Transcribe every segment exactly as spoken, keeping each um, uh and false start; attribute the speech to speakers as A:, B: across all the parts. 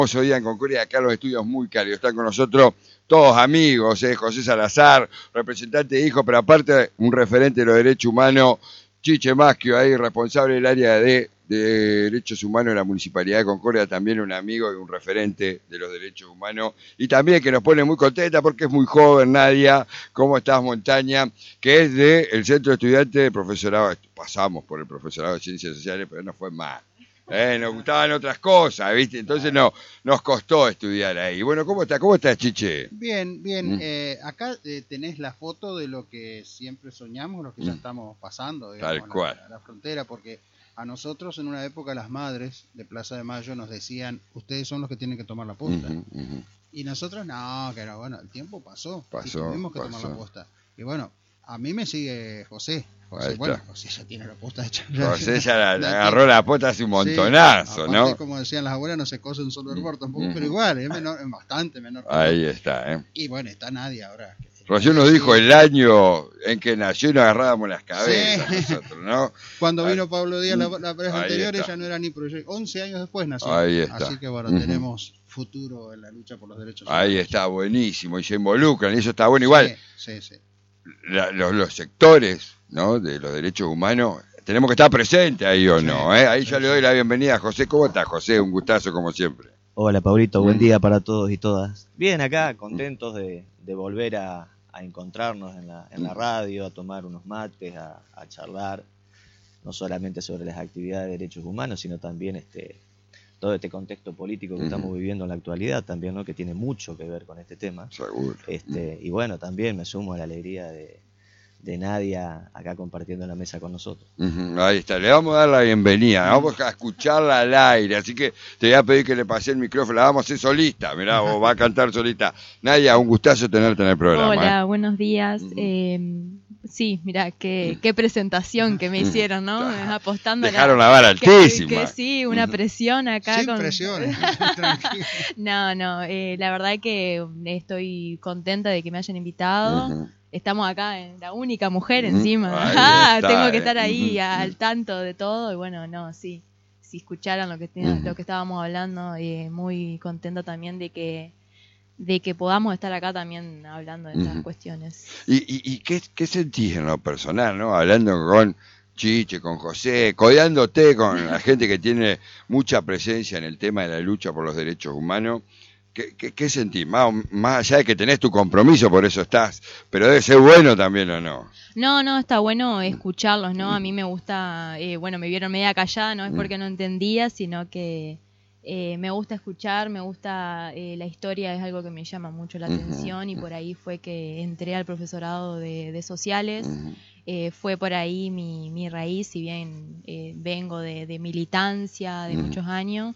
A: Hoy día en Concordia, acá los estudios muy cálidos. Están con nosotros todos amigos, ¿eh? José Salazar, representante de Hijo, pero aparte un referente de los derechos humanos, Chiche Maschio, ahí responsable del área de, de derechos humanos de la Municipalidad de Concordia, también un amigo y un referente de los derechos humanos. Y también que nos pone muy contenta porque es muy joven, Nadia. ¿Cómo estás, Montaña? Que es del Centro de Estudiantes de Profesorado. Pasamos por el Profesorado de Ciencias Sociales, pero no fue más. Eh, nos gustaban otras cosas, ¿viste? Entonces no, nos costó estudiar ahí. Bueno, ¿cómo está? ¿Cómo estás, Chiche?
B: Bien, bien.
A: ¿Mm?
B: Eh, acá eh, tenés la foto de lo que siempre soñamos, lo que ya
A: ¿Mm?
B: estamos pasando, digamos,
A: Tal cual.
B: La, la frontera, porque a nosotros en una época las madres de Plaza de Mayo nos decían, ustedes son los que tienen que tomar la posta.
A: Uh-huh, uh-huh.
B: Y nosotros, no, que no, bueno, el tiempo pasó,
A: Pasó,
B: y tuvimos que
A: pasó.
B: tomar la posta. Y bueno, a mí me sigue José. José,
A: Ahí
B: bueno,
A: está.
B: José ya tiene la posta hecha.
A: José ya la, la agarró la posta hace un montonazo,
B: sí,
A: ¿no?
B: aparte, como decían las abuelas, no se cose un solo hervor tampoco,
A: Uh-huh.
B: pero igual, es, menor, es bastante menor.
A: Ahí está, ¿eh?
B: Y bueno, está Nadia ahora.
A: Rocío nos dijo el año en que nació y nos agarrábamos las cabezas
B: Sí.
A: nosotros, ¿no?
B: Cuando vino Pablo Díaz la, la vez
A: Ahí
B: anterior,
A: está.
B: ella no era ni proyecto. once años después nació.
A: Ahí está.
B: Así que bueno,
A: Uh-huh.
B: tenemos futuro en la lucha por los derechos
A: Ahí
B: humanos.
A: está, buenísimo. Y se involucran, y eso está bueno. Igual,
B: sí, sí, sí.
A: La, los, los sectores, ¿no?, de los derechos humanos, tenemos que estar presentes ahí o
B: Sí,
A: no, ¿eh? Ahí
B: sí,
A: ya
B: sí.
A: le doy la bienvenida a José. ¿Cómo estás, José? Un gustazo como siempre.
C: Hola, Pablito, buen
A: Mm.
C: día para todos y todas. Bien, acá, contentos de, de volver a, a encontrarnos en la, en la radio, a tomar unos mates, a, a charlar, no solamente sobre las actividades de derechos humanos, sino también este todo este contexto político que
A: Mm.
C: estamos viviendo en la actualidad también, ¿no?, que tiene mucho que ver con este tema.
A: Seguro.
C: Este, y bueno, también me sumo a la alegría de, de Nadia acá compartiendo la mesa con nosotros.
A: Uh-huh. Ahí está, le vamos a dar la bienvenida, vamos a escucharla al aire, así que te voy a pedir que le pase el micrófono, la vamos a hacer solista, mirá, vos va a cantar solista. Nadia, un gustazo tenerte en el programa.
D: Hola,
A: ¿eh?
D: buenos días.
A: Uh-huh.
D: eh, sí, mirá, qué, qué presentación que me hicieron, ¿no?
A: Claro.
D: Apostando a
A: Dejaron la vara
D: que,
A: altísima.
D: que sí, una
A: Uh-huh.
D: presión acá.
B: Sin
D: con...
B: presiones. Tranquilo.
D: No, no, eh, la verdad que estoy contenta de que me hayan invitado.
A: Uh-huh.
D: Estamos acá, en la única mujer
A: Uh-huh.
D: encima.
A: Ahí
D: Ah,
A: está,
D: tengo que
A: eh.
D: estar ahí
A: Uh-huh.
D: al tanto de todo. Y bueno, no, sí. Si escucharan lo que,
A: Uh-huh.
D: lo que estábamos hablando, eh, muy contenta también de que de que podamos estar acá también hablando de estas
A: Uh-huh.
D: cuestiones.
A: ¿Y, y, y qué, qué sentís en lo personal, no? Hablando con Chiche, con José, codeándote con la gente que tiene mucha presencia en el tema de la lucha por los derechos humanos. ¿Qué, qué, qué sentís? Más, más allá de que tenés tu compromiso, por eso estás, pero debe ser bueno también, ¿o no?
D: No, no, está bueno escucharlos, ¿no? A mí me gusta, eh, bueno, me vieron media callada, no es porque no entendía, sino que eh, me gusta escuchar, me gusta, eh, la historia es algo que me llama mucho la atención y por ahí fue que entré al profesorado de, de sociales.
A: Uh-huh.
D: Eh, fue por ahí mi, mi raíz, si bien eh, vengo de, de militancia de
A: Uh-huh.
D: muchos años.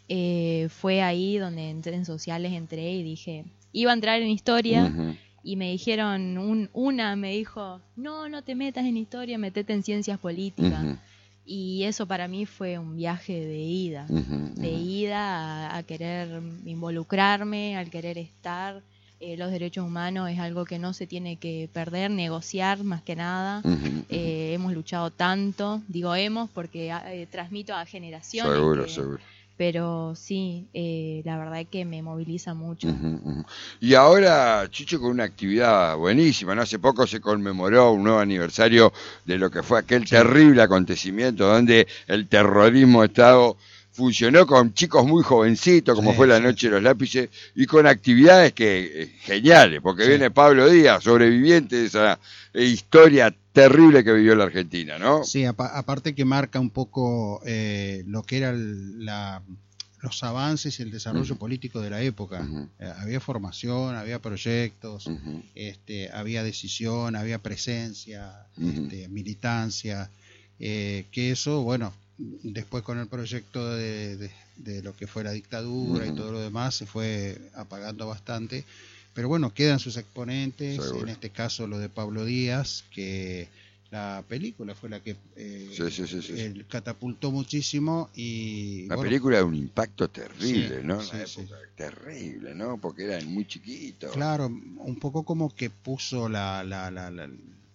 D: Eh, fue ahí donde entré en sociales, entré y dije, iba a entrar en historia.
A: Uh-huh.
D: Y me dijeron, un, una me dijo, no, no te metas en historia, metete en ciencias políticas.
A: Uh-huh.
D: Y eso para mí fue un viaje de ida,
A: Uh-huh.
D: de ida a, a querer involucrarme, al querer estar. Eh, los derechos humanos es algo que no se tiene que perder, negociar más que nada.
A: Uh-huh.
D: Eh, hemos luchado tanto, digo hemos porque eh, transmito a generaciones.
A: Seguro,
D: que,
A: seguro.
D: Pero sí, eh, la verdad es que me moviliza mucho.
A: Uh-huh, uh-huh. Y ahora, Chicho, con una actividad buenísima, ¿no? Hace poco se conmemoró un nuevo aniversario de lo que fue aquel sí. terrible acontecimiento donde el terrorismo de Estado funcionó con chicos muy jovencitos, como sí, fue la sí, Noche sí. de los Lápices, y con actividades que eh, geniales, porque sí. viene Pablo Díaz, sobreviviente de esa eh, historia terrible que vivió la Argentina, ¿no?
B: Sí, apa- aparte que marca un poco eh, lo que eran la, los avances y el desarrollo uh-huh. político de la época. Uh-huh. Eh, había formación, había proyectos, uh-huh. este, había decisión, había presencia, uh-huh. este, militancia, eh, que eso, bueno, después con el proyecto de, de, de lo que fue la dictadura uh-huh. y todo lo demás se fue apagando bastante. Pero bueno, quedan sus exponentes, seguro. En este caso lo de Pablo Díaz, que la película fue la que eh,
A: sí, sí, sí, sí.
B: Eh, catapultó muchísimo. Y
A: la
B: bueno,
A: película de un impacto terrible,
B: sí,
A: ¿no?
B: Sí,
A: la
B: sí.
A: época, terrible, ¿no? Porque eran muy chiquitos.
B: Claro, un poco como que puso la, la, la, la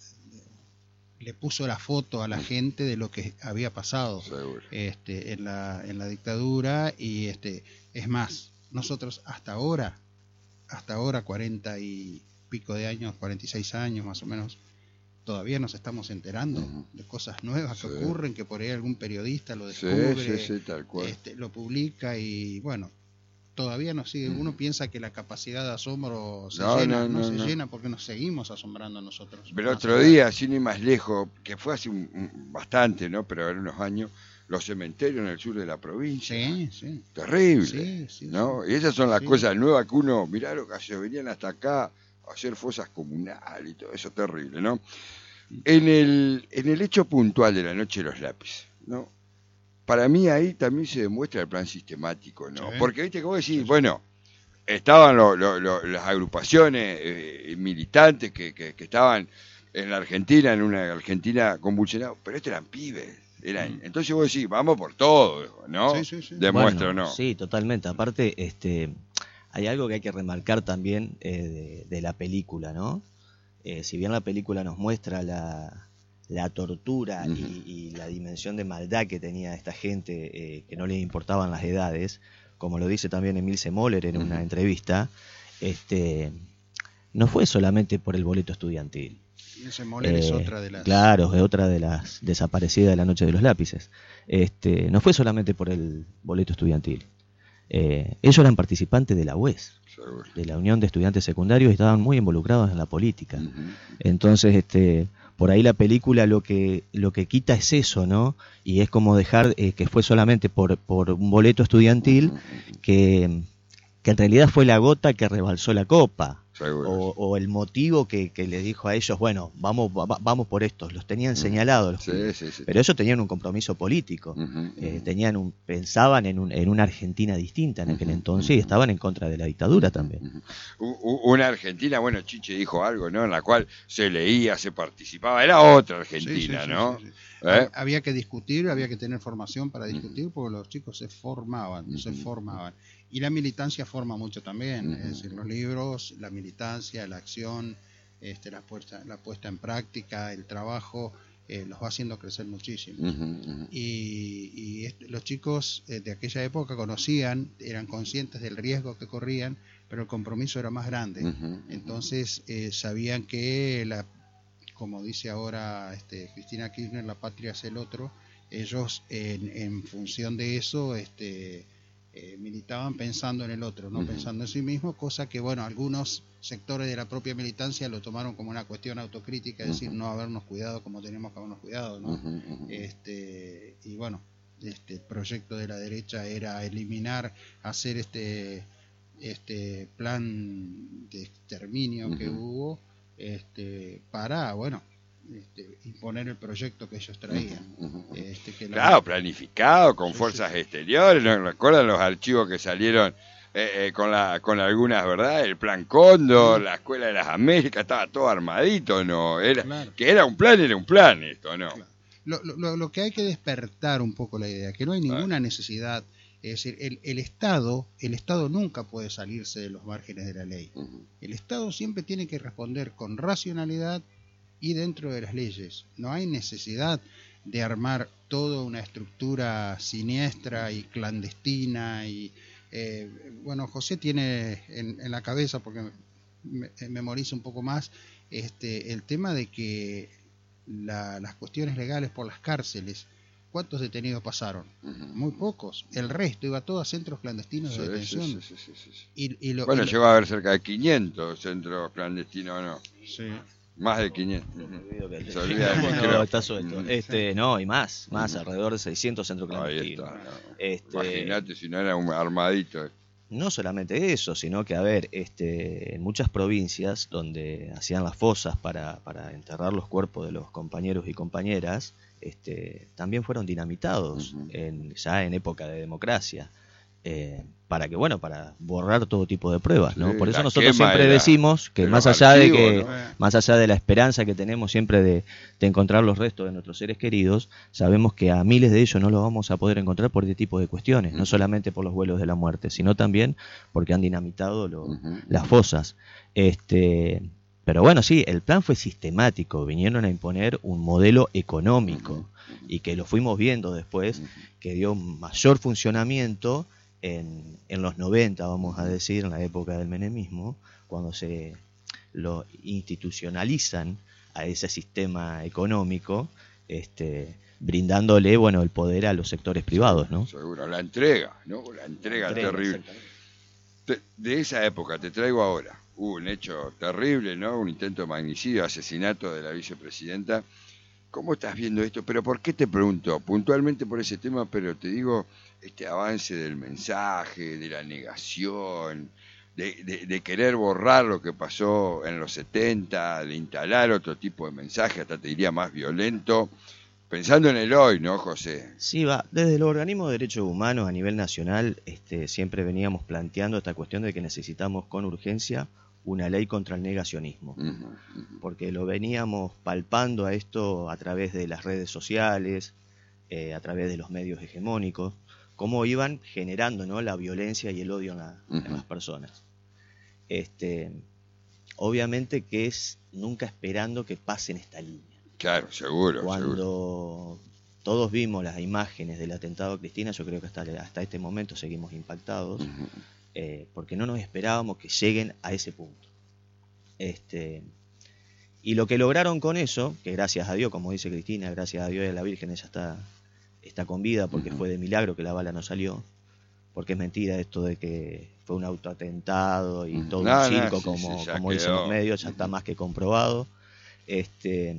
B: le puso la foto a la gente de lo que había pasado este, en la en la dictadura y este es más, nosotros hasta ahora, hasta ahora, cuarenta y pico de años, cuarenta y seis años más o menos, todavía nos estamos enterando uh-huh. de cosas nuevas que sí. ocurren, que por ahí algún periodista lo descubre,
A: sí, sí, sí, tal cual.
B: Este, lo publica y bueno, todavía nos sigue. Uh-huh. Uno piensa que la capacidad de asombro se
A: no,
B: llena,
A: no, no,
B: no se
A: no.
B: llena porque nos seguimos asombrando nosotros.
A: Pero otro día, sin ir más lejos, que fue hace un, un, bastante, ¿no? Pero hace unos años, los cementerios en el sur de la provincia.
B: Sí, sí.
A: Terrible,
B: sí, sí,
A: ¿no?
B: Sí.
A: Y esas son las
B: sí.
A: cosas nuevas que uno, mirá lo que se venían hasta acá a hacer fosas comunales y todo eso, terrible, ¿no? En el, en el hecho puntual de la noche de los lápices, ¿no? Para mí ahí también se demuestra el plan sistemático, ¿no? Sí. Porque, viste, como decís, bueno, estaban lo, lo, lo, las agrupaciones eh, militantes que, que, que estaban en la Argentina, en una Argentina convulsionada, pero estos eran pibes. Eran, entonces vos decís, vamos por todo, ¿no?
B: Sí, sí, sí.
A: Demuestra,
C: bueno,
A: ¿no?
C: Sí, totalmente. Aparte, este, hay algo que hay que remarcar también eh, de, de la película, ¿no? Eh, si bien la película nos muestra la, la tortura uh-huh. y, y la dimensión de maldad que tenía esta gente, eh, que no les importaban las edades, como lo dice también Emil Semoller en uh-huh. una entrevista, este, no fue solamente por el boleto estudiantil.
B: Semoller eh, es otra de las...
C: Claro, es otra de las desaparecidas de la noche de los lápices. Este, no fue solamente por el boleto estudiantil. Eh, ellos eran participantes de la U E S, Seguro. de la Unión de Estudiantes Secundarios, y estaban muy involucrados en la política. Uh-huh. Entonces, este, por ahí la película lo que lo que quita es eso, ¿no? Y es como dejar eh, que fue solamente por, por un boleto estudiantil uh-huh. que, que en realidad fue la gota que rebalsó la copa. O, o el motivo que, que le dijo a ellos, bueno, vamos va, vamos por estos, los tenían uh-huh. señalados,
A: sí, sí, sí.
C: pero ellos tenían un compromiso político, uh-huh. eh, tenían un, pensaban en, un, en una Argentina distinta en aquel uh-huh. entonces y estaban en contra de la dictadura también.
A: Uh-huh. Una Argentina, bueno, Chiche dijo algo, ¿no? En la cual se leía, se participaba, era otra Argentina, sí, sí, ¿no?
B: Sí, sí, sí. ¿Eh? Había que discutir, había que tener formación para discutir, uh-huh. porque los chicos se formaban, uh-huh. se formaban. Y la militancia forma mucho también, uh-huh. es decir, los libros, la militancia, la acción, este, la, puesta, la puesta en práctica, el trabajo, eh, los va haciendo crecer muchísimo. Uh-huh, uh-huh. Y, y est- los chicos eh, de aquella época conocían, eran conscientes del riesgo que corrían, pero el compromiso era más grande. Uh-huh, uh-huh. Entonces eh, sabían que, la, como dice ahora este, Cristina Kirchner, la patria es el otro. Ellos en, en función de eso... este Eh, militaban pensando en el otro, no uh-huh. pensando en sí mismo, cosa que, bueno, algunos sectores de la propia militancia lo tomaron como una cuestión autocrítica, es uh-huh. decir, no habernos cuidado como teníamos que habernos cuidado, ¿no? Uh-huh. Uh-huh. Este, y bueno, este el proyecto de la derecha era eliminar, hacer este, este plan de exterminio uh-huh. que hubo, este, para, bueno, Este, imponer el proyecto que ellos traían.
A: Uh-huh.
B: Este, que
A: claro, la... planificado, con
B: sí,
A: fuerzas
B: sí.
A: exteriores. ¿No recuerdan los archivos que salieron eh, eh, con la con algunas, verdad? El plan Cóndor, uh-huh. la Escuela de las Américas, estaba todo armadito, ¿no? Era, claro. Que era un plan, era un plan esto, ¿no?
B: Claro. Lo, lo, lo que hay que despertar un poco la idea, que no hay ninguna uh-huh. necesidad, es decir, el, el Estado, el Estado nunca puede salirse de los márgenes de la ley. Uh-huh. El Estado siempre tiene que responder con racionalidad y dentro de las leyes. No hay necesidad de armar toda una estructura siniestra y clandestina y eh, bueno, José tiene en, en la cabeza, porque me, memoriza un poco más, este el tema de que la, las cuestiones legales por las cárceles, ¿cuántos detenidos pasaron? Uh-huh. Muy pocos. El resto iba todo a centros clandestinos sí, de detención.
A: Sí, sí, sí, sí, sí.
B: Y, y lo,
A: bueno,
B: y lo...
A: llegó a haber cerca de quinientos centros clandestinos, ¿no?
B: Sí.
A: Más de quinientos.
C: Uh-huh. Se olvida de no, está suelto. Este, no, y más, más, uh-huh. alrededor de seiscientos centros clandestinos.
A: Ahí está, no.
C: Este,
A: Imagínate si no era un armadito.
C: No solamente eso, sino que, a ver, este, en muchas provincias donde hacían las fosas para, para enterrar los cuerpos de los compañeros y compañeras, este, también fueron dinamitados, uh-huh. en, ya en época de democracia. Eh, para que, bueno, para borrar todo tipo de pruebas, ¿no? Sí, por eso nosotros siempre decimos que más allá archivos, de que, ¿no? más allá de la esperanza que tenemos siempre de, de encontrar los restos de nuestros seres queridos, sabemos que a miles de ellos no los vamos a poder encontrar por este tipo de cuestiones, uh-huh. no solamente por los vuelos de la muerte, sino también porque han dinamitado lo, uh-huh. las fosas. Este, pero bueno, sí, el plan fue sistemático, vinieron a imponer un modelo económico uh-huh. y que lo fuimos viendo después, uh-huh. que dio mayor funcionamiento en, en los noventa, vamos a decir, en la época del menemismo, cuando se lo institucionalizan a ese sistema económico, este, brindándole, bueno, el poder a los sectores privados, ¿no?
A: Seguro, la entrega, ¿no? La entrega, la entrega terrible. Te, de esa época, te traigo ahora. Hubo un hecho terrible, ¿no? Un intento de magnicidio, asesinato de la vicepresidenta. ¿Cómo estás viendo esto? Pero ¿por qué te pregunto? Puntualmente por ese tema, pero te digo, este avance del mensaje, de la negación, de, de, de querer borrar lo que pasó en los setenta, de instalar otro tipo de mensaje, hasta te diría más violento, pensando en el hoy, ¿no, José?
C: Sí, va. Desde los organismos de derechos humanos a nivel nacional, este, siempre veníamos planteando esta cuestión de que necesitamos con urgencia una ley contra el negacionismo, uh-huh, uh-huh. porque lo veníamos palpando a esto a través de las redes sociales, eh, a través de los medios hegemónicos, cómo iban generando, ¿no?, la violencia y el odio en, la, uh-huh. en las personas. Este, obviamente que es nunca esperando que pasen esta línea.
A: Claro, seguro.
C: Cuando
A: seguro.
C: todos vimos las imágenes del atentado a Cristina, yo creo que hasta, hasta este momento seguimos impactados. Uh-huh. Eh, porque no nos esperábamos que lleguen a ese punto. Este, y lo que lograron con eso, que gracias a Dios, como dice Cristina, gracias a Dios y a la Virgen, ella está, está con vida porque uh-huh. fue de milagro que la bala no salió, porque es mentira esto de que fue un autoatentado y todo no, un circo, no, sí, como, sí, como dicen los medios, ya uh-huh. está más que comprobado. Este,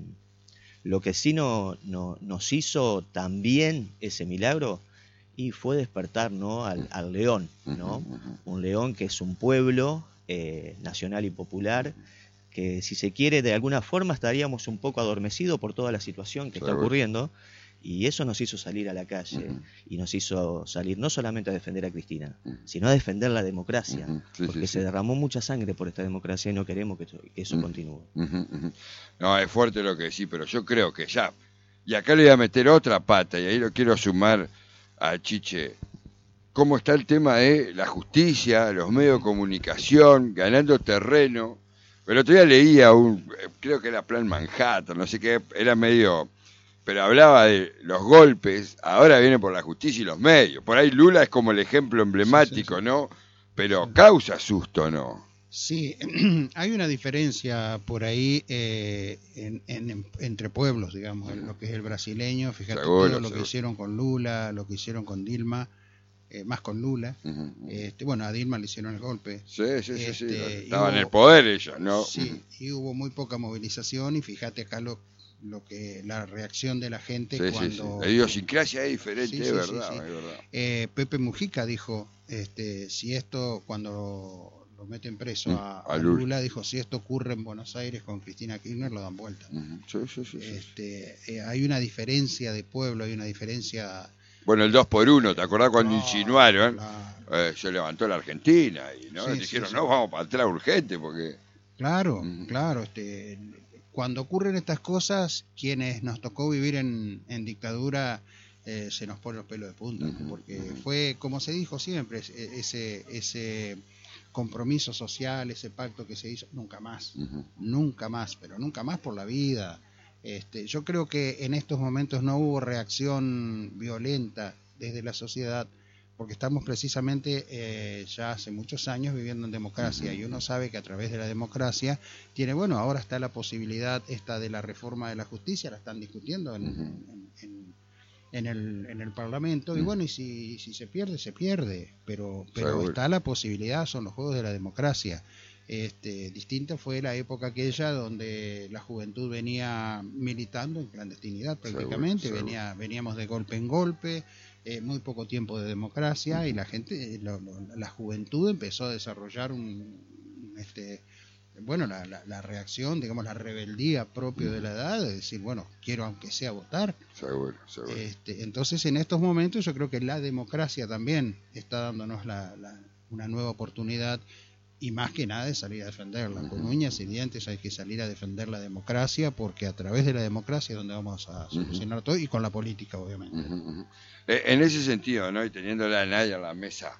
C: lo que sí no, no, nos hizo también ese milagro y fue despertar, ¿no?, al, al león, ¿no? Un león que es un pueblo eh, nacional y popular, que si se quiere de alguna forma estaríamos un poco adormecidos por toda la situación que está ocurriendo, y eso nos hizo salir a la calle, uh-huh. y nos hizo salir no solamente a defender a Cristina, uh-huh. sino a defender la democracia, uh-huh. sí, porque sí, se sí. derramó mucha sangre por esta democracia y no queremos que eso, que eso uh-huh. continúe.
A: Uh-huh. Uh-huh. No, es fuerte lo que decís, pero yo creo que ya, y acá le voy a meter otra pata, y ahí lo quiero sumar a Chiche, cómo está el tema de la justicia, los medios de comunicación, ganando terreno. El otro día leía un, creo que era Plan Manhattan, no sé qué, era medio, pero hablaba de los golpes, ahora viene por la justicia y los medios. Por ahí Lula es como el ejemplo emblemático, sí, sí, sí. ¿no? Pero causa susto, ¿no?
B: Sí, hay una diferencia por ahí eh, en, en, entre pueblos, digamos, en lo que es el brasileño, fíjate seguro, todo lo seguro. que hicieron con Lula, lo que hicieron con Dilma, eh, más con Lula, uh-huh. este, bueno, a Dilma le hicieron el golpe.
A: Sí, sí, este, sí, sí. Estaban en el poder ellos, ¿no?
B: Sí, y hubo muy poca movilización y fíjate acá lo, lo que la reacción de la gente sí, cuando...
A: Sí, sí. La idiosincrasia es diferente, sí,
B: sí,
A: es,
B: sí,
A: verdad,
B: sí, sí.
A: es verdad.
B: Eh, Pepe Mujica dijo, este, si esto cuando... lo meten preso a, a Lula, dijo, si esto ocurre en Buenos Aires con Cristina Kirchner, lo dan vuelta. Uh-huh. Sí, sí, sí, este, sí. Eh, hay una diferencia de pueblo, hay una diferencia...
A: Bueno, el dos por uno, ¿te acordás cuando no, insinuaron? Claro. Eh, se levantó la Argentina y ¿no? Sí, dijeron, sí, sí. no, vamos para atrás urgente porque...
B: Claro, uh-huh. claro. Este, cuando ocurren estas cosas, quienes nos tocó vivir en, en dictadura... Eh, se nos pone los pelos de punta, uh-huh. porque fue, como se dijo siempre, ese... ese compromiso social, ese pacto que se hizo, nunca más, uh-huh. nunca más, pero nunca más por la vida. Este, yo creo que en estos momentos no hubo reacción violenta desde la sociedad, porque estamos precisamente eh, ya hace muchos años viviendo en democracia, uh-huh. y uno sabe que a través de la democracia tiene, bueno, ahora está la posibilidad esta de la reforma de la justicia, la están discutiendo en, uh-huh. en, en en el en el Parlamento, y bueno, y si, si se pierde, se pierde, pero pero Seguro. está la posibilidad, son los juegos de la democracia. Este, distinta fue la época aquella donde la juventud venía militando en clandestinidad prácticamente, Seguro. venía veníamos de golpe en golpe, eh, muy poco tiempo de democracia, uh-huh. y la gente, lo, lo, la juventud empezó a desarrollar un, este bueno, la, la, la reacción, digamos, la rebeldía propia de la edad, de decir, bueno, quiero aunque sea votar.
A: Seguro, seguro.
B: Este, entonces, en estos momentos yo creo que la democracia también está dándonos la, la, una nueva oportunidad, y más que nada de salir a defenderla. Uh-huh. Con uñas y dientes hay que salir a defender la democracia, porque a través de la democracia es donde vamos a solucionar uh-huh. todo, y con la política, obviamente.
A: Uh-huh. Eh, en ese sentido, ¿no? Y teniendo la Naya en la mesa,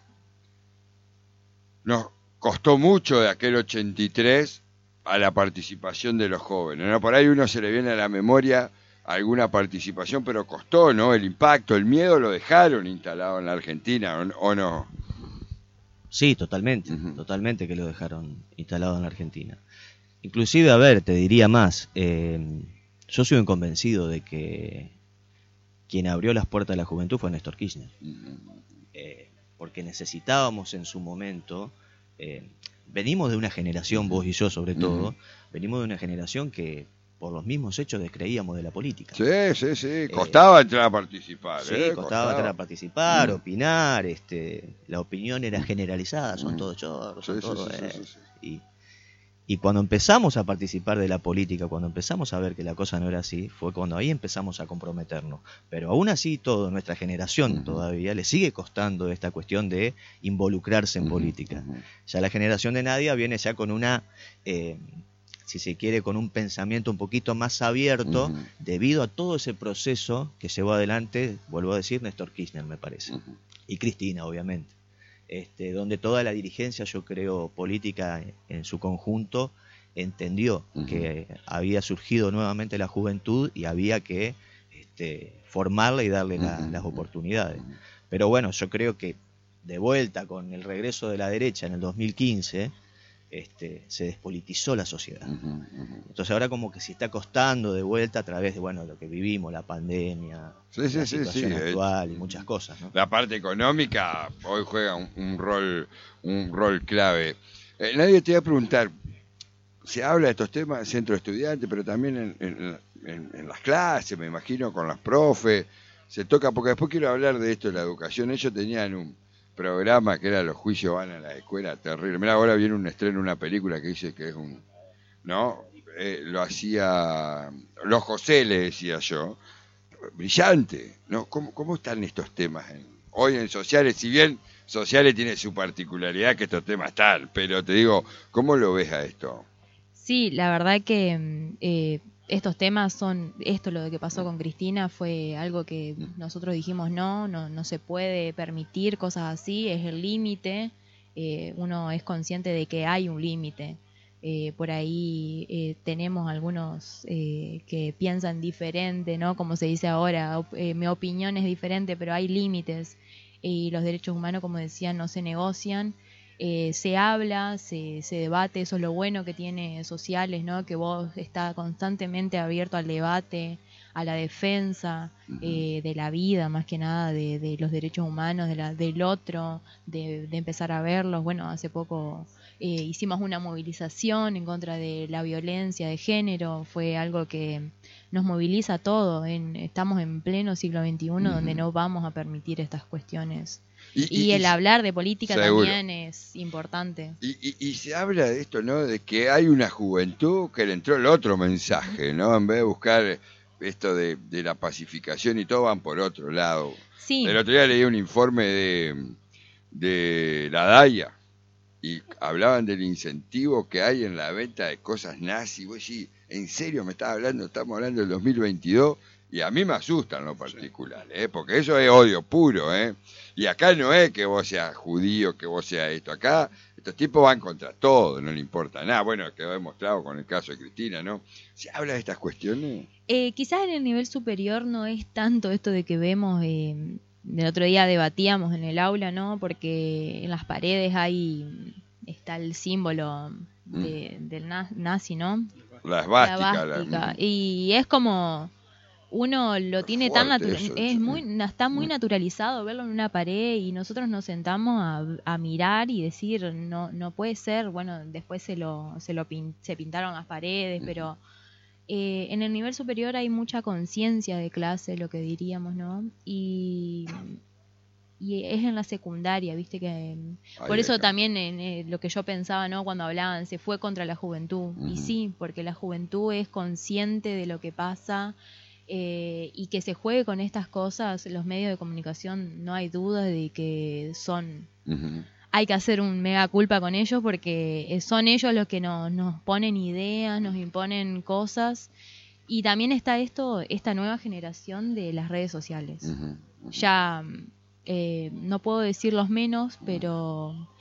A: no costó mucho de aquel ochenta y tres a la participación de los jóvenes, ¿no? Por ahí uno se le viene a la memoria alguna participación, pero costó, ¿no? El impacto, el miedo lo dejaron instalado en la Argentina, ¿o, o no?
C: Sí, totalmente,
A: Uh-huh.
C: totalmente que lo dejaron instalado en la Argentina. Inclusive, a ver, te diría más, eh, yo soy un convencido de que quien abrió las puertas de la juventud fue Néstor Kirchner. Uh-huh. Eh, porque necesitábamos en su momento, eh, venimos de una generación, uh-huh. vos y yo sobre todo, uh-huh. venimos de una generación que por los mismos hechos descreíamos de la política.
A: Sí, sí, sí, costaba eh, entrar a participar.
C: Sí,
A: eh,
C: costaba,
A: costaba
C: entrar a participar, uh-huh. opinar, este, la opinión era generalizada, son uh-huh. todos chorros, son sí, todos... Sí, sí, eh, sí, sí, sí. Y, Y cuando empezamos a participar de la política, cuando empezamos a ver que la cosa no era así, fue cuando ahí empezamos a comprometernos. Pero aún así, todo, nuestra generación uh-huh. todavía le sigue costando esta cuestión de involucrarse en uh-huh. política. Uh-huh. Ya la generación de Nadia viene ya con una, eh, si se quiere, con un pensamiento un poquito más abierto, uh-huh. debido a todo ese proceso que llevó adelante, vuelvo a decir, Néstor Kirchner, me parece. Uh-huh. Y Cristina, obviamente. Este, donde toda la dirigencia, yo creo, política en su conjunto, entendió uh-huh. que había surgido nuevamente la juventud y había que este, formarla y darle la, uh-huh. las oportunidades. Uh-huh. Pero bueno, yo creo que de vuelta con el regreso de la derecha en el dos mil quince, este, se despolitizó la sociedad. Uh-huh. Uh-huh. Entonces ahora como que se está costando de vuelta a través de bueno lo que vivimos, la pandemia, sí, sí, la sí, situación sí, actual eh, y muchas cosas, ¿no?
A: La parte económica hoy juega un, un rol un rol clave. Eh, nadie te iba a preguntar, se habla de estos temas en centro de estudiantes, pero también en, en, en, en las clases, me imagino, con las profes, se toca, porque después quiero hablar de esto de la educación. Ellos tenían un programa que era Los juicios van a la escuela, terrible. Mira, ahora viene un estreno, una película que dice que es un, ¿no? Eh, lo hacía Los José, le decía yo, brillante, ¿no? ¿Cómo, cómo están estos temas en, hoy en sociales? Si bien sociales tiene su particularidad que estos temas están, pero te digo, ¿cómo lo ves a esto?
D: Sí, la verdad que eh, estos temas son, esto lo que pasó con Cristina fue algo que nosotros dijimos no, no, no se puede permitir cosas así, es el límite, eh, uno es consciente de que hay un límite. Eh, por ahí eh, tenemos algunos eh, que piensan diferente, ¿no? Como se dice ahora, op- eh, mi opinión es diferente, pero hay límites y los derechos humanos, como decía, no se negocian. Eh, se habla, se, se debate, eso es lo bueno que tiene sociales, ¿no? Que vos estás constantemente abierto al debate, a la defensa uh-huh. eh, de la vida, más que nada, de, de los derechos humanos, de la, del otro, de, de empezar a verlos. Bueno, hace poco eh, hicimos una movilización en contra de la violencia de género, fue algo que nos moviliza a todos. En, estamos en pleno siglo veintiuno uh-huh. donde no vamos a permitir estas cuestiones. Y, y, y el y, hablar de política seguro. También es importante.
A: Y, y, y se habla de esto, ¿no? De que hay una juventud que le entró el otro mensaje, ¿no? En vez de buscar esto de, de la pacificación y todo, van por otro lado.
D: Sí.
A: El otro día leí un informe de, de la DAIA y hablaban del incentivo que hay en la venta de cosas nazis. Vos decís, ¿en serio me estás hablando? Estamos hablando del dos mil veintidós. Y a mí me asusta en lo particular, ¿eh? Porque eso es odio puro, ¿eh? Y acá no es que vos seas judío, que vos seas esto. Acá estos tipos van contra todo, no le importa nada. Bueno, quedó demostrado con el caso de Cristina, ¿no? ¿Se habla de estas cuestiones?
D: Eh, quizás en el nivel superior no es tanto esto de que vemos... Eh, el otro día debatíamos en el aula, ¿no? Porque en las paredes hay... está el símbolo de, mm. del nazi, ¿no?
A: La esvástica.
D: La esvástica. La... Y es como... uno lo tiene tan natural, es muy, está muy naturalizado verlo en una pared y nosotros nos sentamos a, a mirar y decir no no puede ser. Bueno, después se lo se lo pin, se pintaron las paredes, pero eh, en el nivel superior hay mucha conciencia de clase, lo que diríamos, ¿no? Y y es en la secundaria, viste que Ay, por eso acá. También en, eh, lo que yo pensaba, ¿no? Cuando hablaban se fue contra la juventud uh-huh. y sí, porque la juventud es consciente de lo que pasa. Eh, y que se juegue con estas cosas, los medios de comunicación, no hay duda de que son, uh-huh. hay que hacer un mega culpa con ellos porque son ellos los que nos, nos ponen ideas, nos imponen cosas. Y también está esto, esta nueva generación de las redes sociales. Uh-huh. Uh-huh. Ya, eh, no puedo decir los menos, pero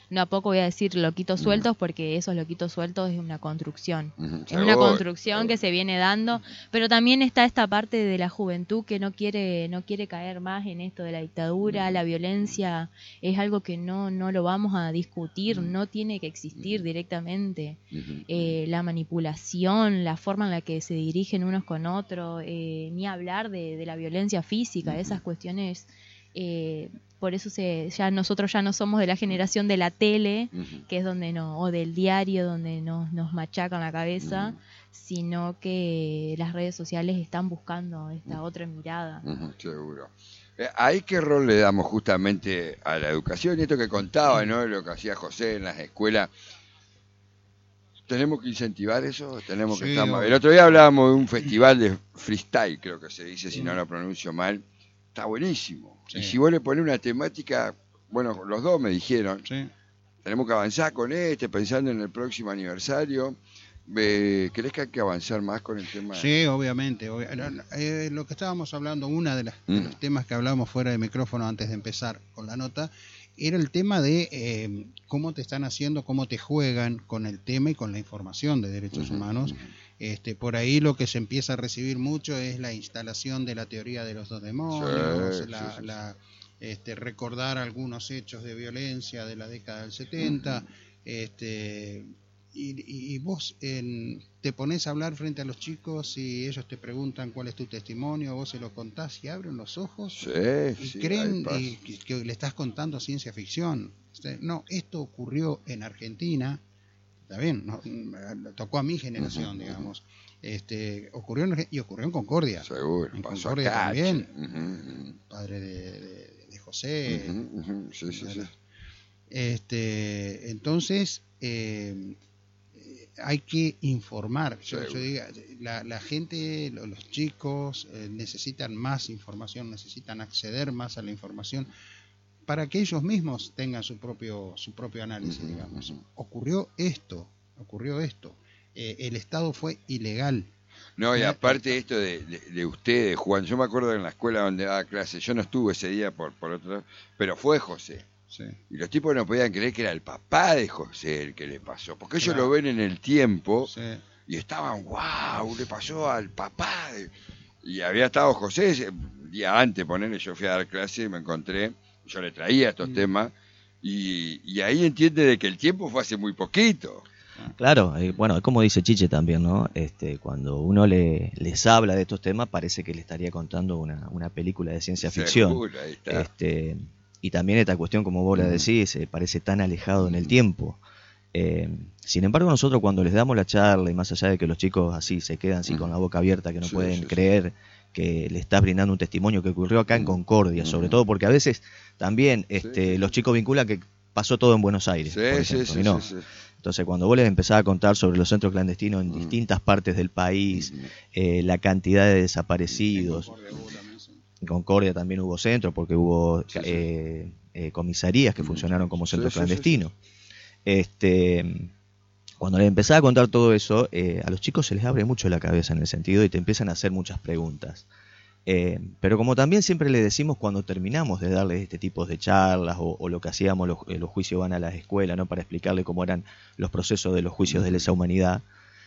D: no a poco voy a decir loquitos sueltos, porque esos loquitos sueltos es una construcción.
A: Uh-huh.
D: Es una construcción que se viene dando, pero también está esta parte de la juventud que no quiere no quiere caer más en esto de la dictadura, la violencia es algo que no, no lo vamos a discutir, no tiene que existir directamente. Eh, la manipulación, la forma en la que se dirigen unos con otros, eh, ni hablar de, de la violencia física, esas cuestiones... Eh, por eso se, ya nosotros ya no somos de la generación de la tele, uh-huh. que es donde no, o del diario donde nos, nos machacan la cabeza, uh-huh. sino que las redes sociales están buscando esta uh-huh. otra mirada.
A: Uh-huh, seguro. Eh, ¿Ahí qué rol le damos justamente a la educación? Y esto que contaba, ¿no? Lo que hacía José en las escuelas. ¿Tenemos que incentivar eso? Tenemos que sí, estar... El otro día hablábamos de un festival de freestyle, creo que se dice, si no lo pronuncio mal. Está buenísimo. Sí. Y si vos le ponés una temática, bueno, los dos me dijeron, sí. tenemos que avanzar con este, pensando en el próximo aniversario. Eh, ¿Crees que hay que avanzar más con el tema?
B: Sí, obviamente. Ob- eh, lo que estábamos hablando, uno de, mm. de los temas que hablábamos fuera de micrófono antes de empezar con la nota, era el tema de eh, cómo te están haciendo, cómo te juegan con el tema y con la información de derechos uh-huh, humanos. Uh-huh. Este, por ahí lo que se empieza a recibir mucho es la instalación de la teoría de los dos demonios, sí, la, sí, sí. la este, recordar algunos hechos de violencia de la década del setenta, uh-huh. este, y, y vos en, te pones a hablar frente a los chicos y ellos te preguntan cuál es tu testimonio, vos se lo contás y abren los ojos
A: sí,
B: y
A: sí,
B: creen y, que, que le estás contando ciencia ficción. No, esto ocurrió en Argentina. Está bien, no, tocó a mi generación, uh-huh, digamos. Este, ocurrió en, y ocurrió en Concordia.
A: Seguro,
B: en
A: pasó
B: Concordia
A: acá,
B: también.
A: Uh-huh.
B: Padre de, de, de José.
A: Uh-huh, uh-huh. Sí, sí, sí.
B: Este, entonces, eh, hay que informar. Yo, yo diga, la, la gente, los chicos eh, necesitan más información, necesitan acceder más a la información, para que ellos mismos tengan su propio su propio análisis, uh-huh, digamos. Uh-huh. Ocurrió esto, ocurrió esto. Eh, el Estado fue ilegal.
A: No, y aparte esto de, de, de ustedes, Juan, yo me acuerdo en la escuela donde daba clases, yo no estuve ese día por, por otro lado, pero fue José.
B: Sí.
A: Y los tipos no podían creer que era el papá de José el que le pasó, porque ellos claro. lo ven en el tiempo sí. y estaban, wow, le pasó al papá. De... Y había estado José, un día antes, ponerle, yo fui a dar clase y me encontré, yo le traía estos mm. temas, y, y ahí entiende de que el tiempo fue hace muy poquito.
C: Claro, eh, bueno, como dice Chiche también, ¿no? Este, cuando uno le, les habla de estos temas, parece que le estaría contando una, una película de ciencia ficción.
A: Seguro, ahí está.
C: Este, y también esta cuestión, como vos mm. la decís, eh, parece tan alejado en el tiempo. Eh, sin embargo, nosotros cuando les damos la charla, y más allá de que los chicos así se quedan así mm. con la boca abierta, que no sí, pueden sí, creer... Sí. que le estás brindando un testimonio que ocurrió acá en Concordia, uh-huh. sobre todo porque a veces también este, sí. los chicos vinculan que pasó todo en Buenos Aires,
A: sí,
C: por ejemplo,
A: sí, sí,
C: y no.
A: sí, sí.
C: Entonces cuando vos les empezás a contar sobre los centros clandestinos en uh-huh. distintas partes del país, uh-huh. eh, la cantidad de desaparecidos, en Concordia, en Concordia también hubo centros porque hubo sí, eh, eh, comisarías que uh-huh. funcionaron como centros sí, clandestinos. Sí, sí, sí. Este... Cuando les empezás a contar todo eso, eh, a los chicos se les abre mucho la cabeza en el sentido y te empiezan a hacer muchas preguntas. Eh, pero como también siempre le decimos cuando terminamos de darles este tipo de charlas o, o lo que hacíamos, los, los juicios van a las escuelas, ¿no? Para explicarle cómo eran los procesos de los juicios de lesa humanidad,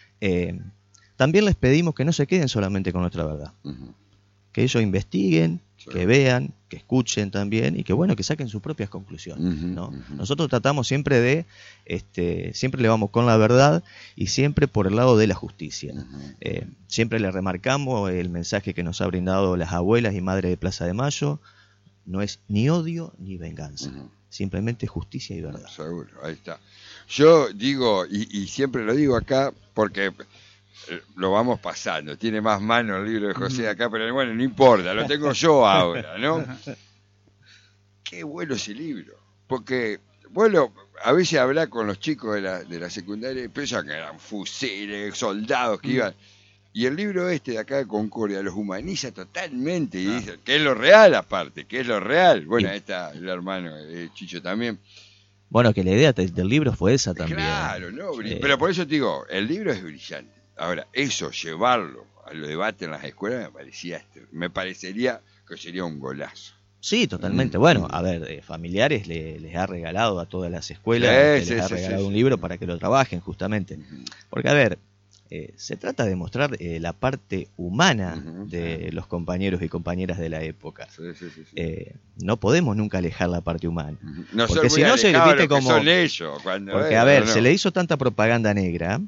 C: eh, también les pedimos que no se queden solamente con nuestra verdad. Uh-huh. Que ellos investiguen, sí. que vean, que escuchen también y que bueno, que saquen sus propias conclusiones, uh-huh, ¿no? Uh-huh. Nosotros tratamos siempre de, este, siempre le vamos con la verdad y siempre por el lado de la justicia. Uh-huh. Eh, siempre le remarcamos el mensaje que nos ha brindado las abuelas y madres de Plaza de Mayo, no es ni odio ni venganza, uh-huh. simplemente justicia y verdad.
A: Seguro, ahí está. Yo digo, y, y siempre lo digo acá, porque... lo vamos pasando, tiene más mano el libro de José acá, pero bueno, no importa, lo tengo yo ahora, ¿no? Qué bueno ese libro, porque, bueno, a veces hablar con los chicos de la, de la secundaria, pensaban que eran fusiles, soldados que iban, y el libro este de acá de Concordia los humaniza totalmente, y ah. dice, que es lo real aparte, que es lo real, bueno, ahí está el hermano de Chicho también.
C: Bueno, que la idea del libro fue esa también.
A: Claro, ¿no? Pero por eso te digo, el libro es brillante. Ahora, eso, llevarlo a los debates en las escuelas, me parecía me parecería que sería un golazo.
C: Sí, totalmente. Bueno, a ver, eh, familiares le, les ha regalado a todas las escuelas,
A: Sí,
C: que
A: sí,
C: les ha
A: sí,
C: regalado
A: sí,
C: un
A: sí.
C: libro para que lo trabajen, justamente. Porque, a ver, eh, se trata de mostrar eh, la parte humana
A: Ujú.
C: de los compañeros y compañeras de la época.
A: Sí, sí, sí, sí.
C: Eh, no podemos nunca alejar la parte humana.
A: No
C: porque
A: son
C: si
A: muy
C: no, se
A: alejados
C: viste
A: lo que
C: como-
A: son ellos. Cuando,
C: Porque,
A: eh,
C: a ver,
A: no, no.
C: se le hizo tanta propaganda negra